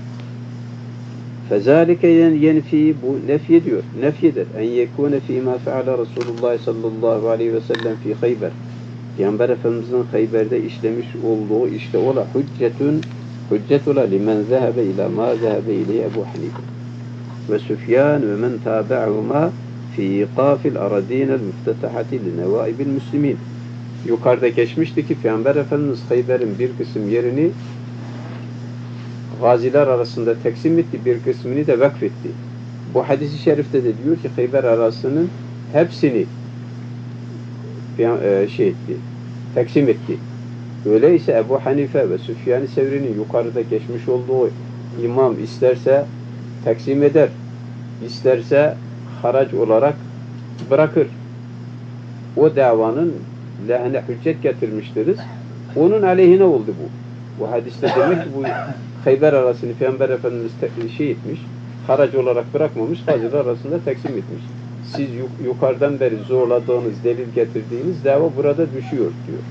Fezalike yenfi bu nefyediyor. Nefyeder. En yekune fîmâ feale Resulullah sallallahu aleyhi ve sellem fî Khayber. Peygamber Efendimiz'in Khayber'de işlemiş olduğu işte ola hüccet ola limen zehebe ila ma zehebe ileyhi Ebu Hanife ve Süfyan ve men tâbe'ahuma fî iqâfil aradînel müftetahati li nevâibil müslimin. Yukarıda geçmişti ki Peygamber Efendimiz Khayber'in bir kısım yerini gaziler arasında teksim etti, bir kısmını da vakfetti. Bu hadis-i şerifte de diyor ki Khayber arasının hepsini teksim etti. Öyleyse Ebu Hanife ve Süfyan-ı Sevri'nin yukarıda geçmiş olduğu imam isterse teksim eder. İsterse haraç olarak bırakır. O davanın lehine hüccet getirmiştiriz. Onun aleyhine oldu bu. Bu hadiste demek ki bu Hayber arasını Peygamber Efendimiz şey etmiş, haraç olarak bırakmamış, gaziler arasında taksim etmiş. Siz yukarıdan beri zorladığınız, delil getirdiğiniz dava burada düşüyor diyor.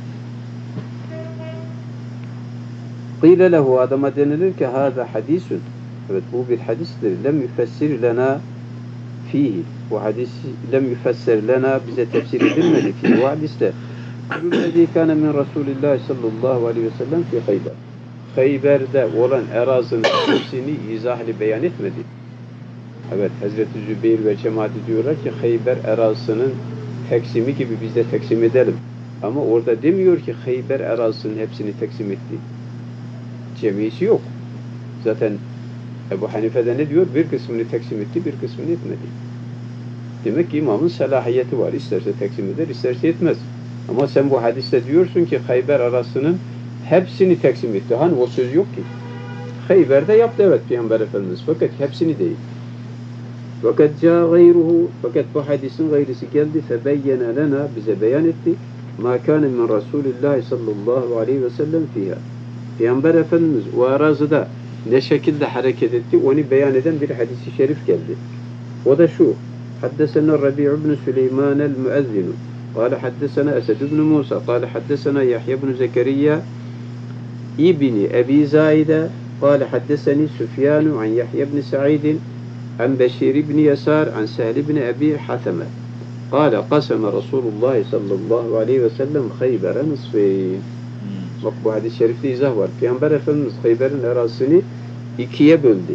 Qîle lehu, adama denilir ki hâzâ hadîsün. Evet, bu bir hadistir. Lem yüfessir lena fihi. Bu hadis lem yüfessir lena, bize tefsir edilmedi fihi. Bu hadiste kullezî kâne min Rasûlillâhi sallallahu aleyhi ve sellem fi Hayber. Hayber'de olan erazının hepsini izahlı beyan etmedi. Evet, Hazreti Zübeyir ve cemaati diyorlar ki Hayber erazının teksimi gibi biz de teksim edelim. Ama orada demiyor ki Hayber erazının hepsini teksim etti. Cemisi yok. Zaten Ebu Hanife'de ne diyor? Bir kısmını teksim etti, bir kısmını etmedi. Demek ki imamın salahiyeti var. İsterse teksim eder, isterse etmez. Ama sen bu hadiste diyorsun ki Hayber arasının hepsini teksim etti. Hani o söz yok ki. Hayber'de yaptı evet Peygamber Efendimiz. Fakat hepsini değil. Fakat gayruhu, fakat bu hadisin gayrisi geldi. Febeyyene lena, bize beyan etti. Ma kâne min Resulillahi sallallahu aleyhi ve sellem fiha. Peygamber Efendimiz o arazıda ne şekilde hareket etti onu beyan eden bir hadis-i şerif geldi. O da şu. Haddesena Rabi' ibn Süleyman el-Müezzinu. قال حدثنا أسد بن موسى قال حدثنا يحيى بن زكريا ابن أبي زايدة قال حدثني سفيان عن يحيى بن سعيد عن بشير بن يسار عن سهل بن أبي حثمة قال قسم رسول الله صلى الله عليه وسلم خيبر نصفين. Bak bu hadis-i şerifte izah var. Peygamber Efendimiz Hayber'in arasını ikiye böldü.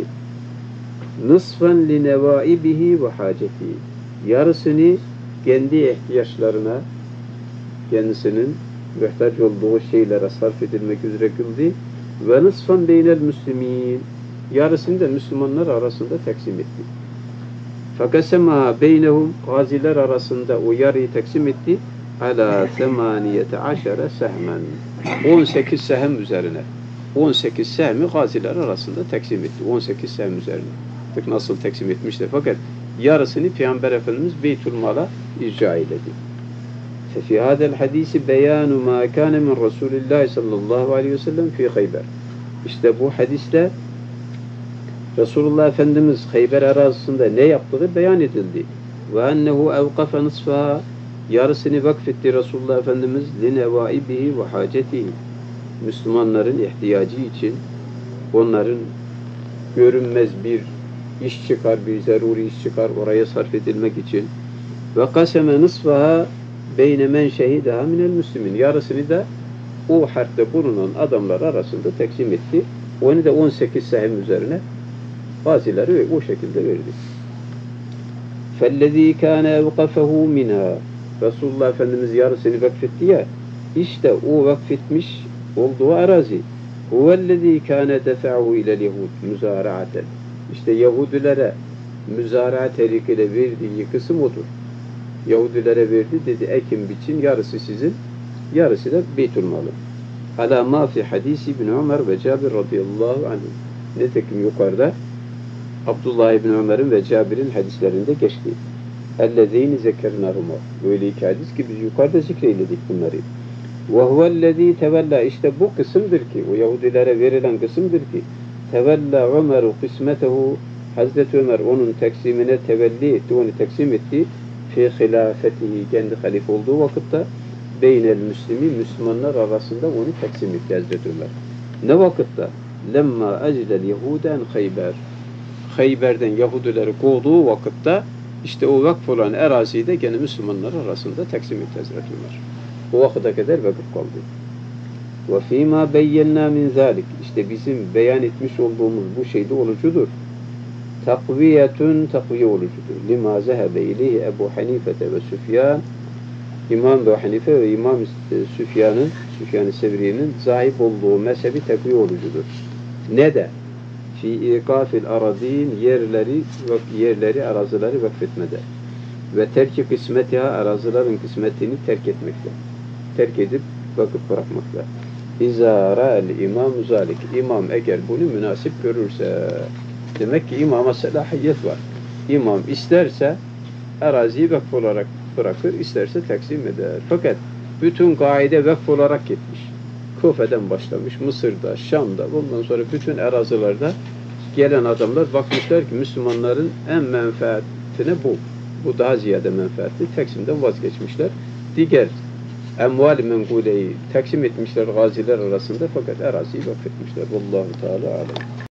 Nısfen li nevaibihi ve hacetihi. Yarısını kendi ihtiyaçlarına, kendisinin muhtaç olduğu şeylere sarf edilmek üzere kıldı. Ve nısfen beynel müslimin. Yarısını da Müslümanlar arasında taksim etti. Fakasema beynehum, gaziler arasında o yarıyı taksim etti. Ala 18 sehmen. 18 sehem üzerine. 18 sehmi gaziler arasında taksim etti. 18 sehem üzerine. Bak nasıl taksim etmişler. Fakat yarısını Peygamber Efendimiz Beytülmal'a icra eyledi. Fefi hadel hadisi beyanu ma kâne min Resulillahi sallallahu aleyhi ve sellem fi Hayber. İşte bu hadiste Resulullah Efendimiz Hayber arazisinde ne yaptığı beyan edildi. Ve ennehu evkafe nısfaha, yarısını vakfetti Resulullah Efendimiz linevaibihi ve hacetihi. Müslümanların ihtiyacı için onların görünmez bir iş çıkar, bir zaruri iş çıkar, oraya sarf edilmek için. Ve kaseme nısfaha beyne men şehidaha minel müslümin. Yarısını da o harpte bulunan adamlar arasında taksim etti. Onu da 18 sahim üzerine gazileri o şekilde verdi. فَالَّذ۪ي كَانَ اَوْقَفَهُ مِنْهَا. Resulullah Efendimiz yarısını vakfetti ya, işte o vakfetmiş olduğu arazi. هُوَ كَانَ دَفَعُهُ اِلَى الْيَهُودِ مُزَارَعَةً. İşte Yahudilere müzara terkiyle verdiği kısım odur. Yahudilere verdi, dedi ekin biçin, yarısı sizin, yarısı da Beytülmal'ın. Ala ma fi hadisi İbn Ömer ve Cabir radıyallahu anh. Nitekim yukarıda Abdullah İbn Ömer'in ve Cabir'in hadislerinde geçti. اَلَّذ۪ينِ زَكَرْنَهُمَا. Böyle iki hadis ki biz yukarıda zikreyledik bunları. وَهُوَ الَّذ۪ي تَوَلَّا. İşte bu kısımdır ki, o Yahudilere verilen kısımdır ki tevella Ömer'u kısmetehu, Hazreti Ömer onun taksimine tevelli etti, onu taksim etti. Fi hilafetihi, kendi halife olduğu vakitte beynel müslimi, Müslümanlar arasında onu taksim etti Hazreti Ömer. Ne vakitte? Lemma acilel Yahuden Hayber. Hayber'den Yahudileri kovduğu vakitte işte o vakf olan eraziyi de gene Müslümanlar arasında taksim etti Hazreti Ömer. O vakıda kadar vakıf kaldı. Ve fîmâ beyyennâ min zâlik. İşte bizim beyan etmiş olduğumuz bu şeyde olucudur. Takviyetun, takviye olucudur. Lima zehebe ileyhi Ebu Hanifete ve Süfyan. İmam Ebu Hanife ve İmam Süfyan-ı Sevri'nin sahip olduğu mezhebi takviye olucudur. Ne de? Fi ikafil aradîn, yerleri, arazileri vakfetmede. Ve terki kısmetiha, arazilerin kısmetini terk etmekle. Terk edip vakıf bırakmakla. İzâ râ'el imâm zâlik. İmam eğer bunu münasip görürse, demek ki imama selahiyet var. imam isterse araziyi vakf olarak bırakır, isterse taksim eder. Fakat bütün kaide vakf olarak gitmiş. Kufe'den başlamış, Mısır'da, Şam'da, bundan sonra bütün arazilerde gelen adamlar bakmışlar ki Müslümanların en menfaatine bu. Bu daha ziyade menfaatli. Taksim'den vazgeçmişler. Diğer emval-i menguleyi taksim etmişler gaziler arasında, fakat araziyi vakfetmişler. Vallahu Teala alem.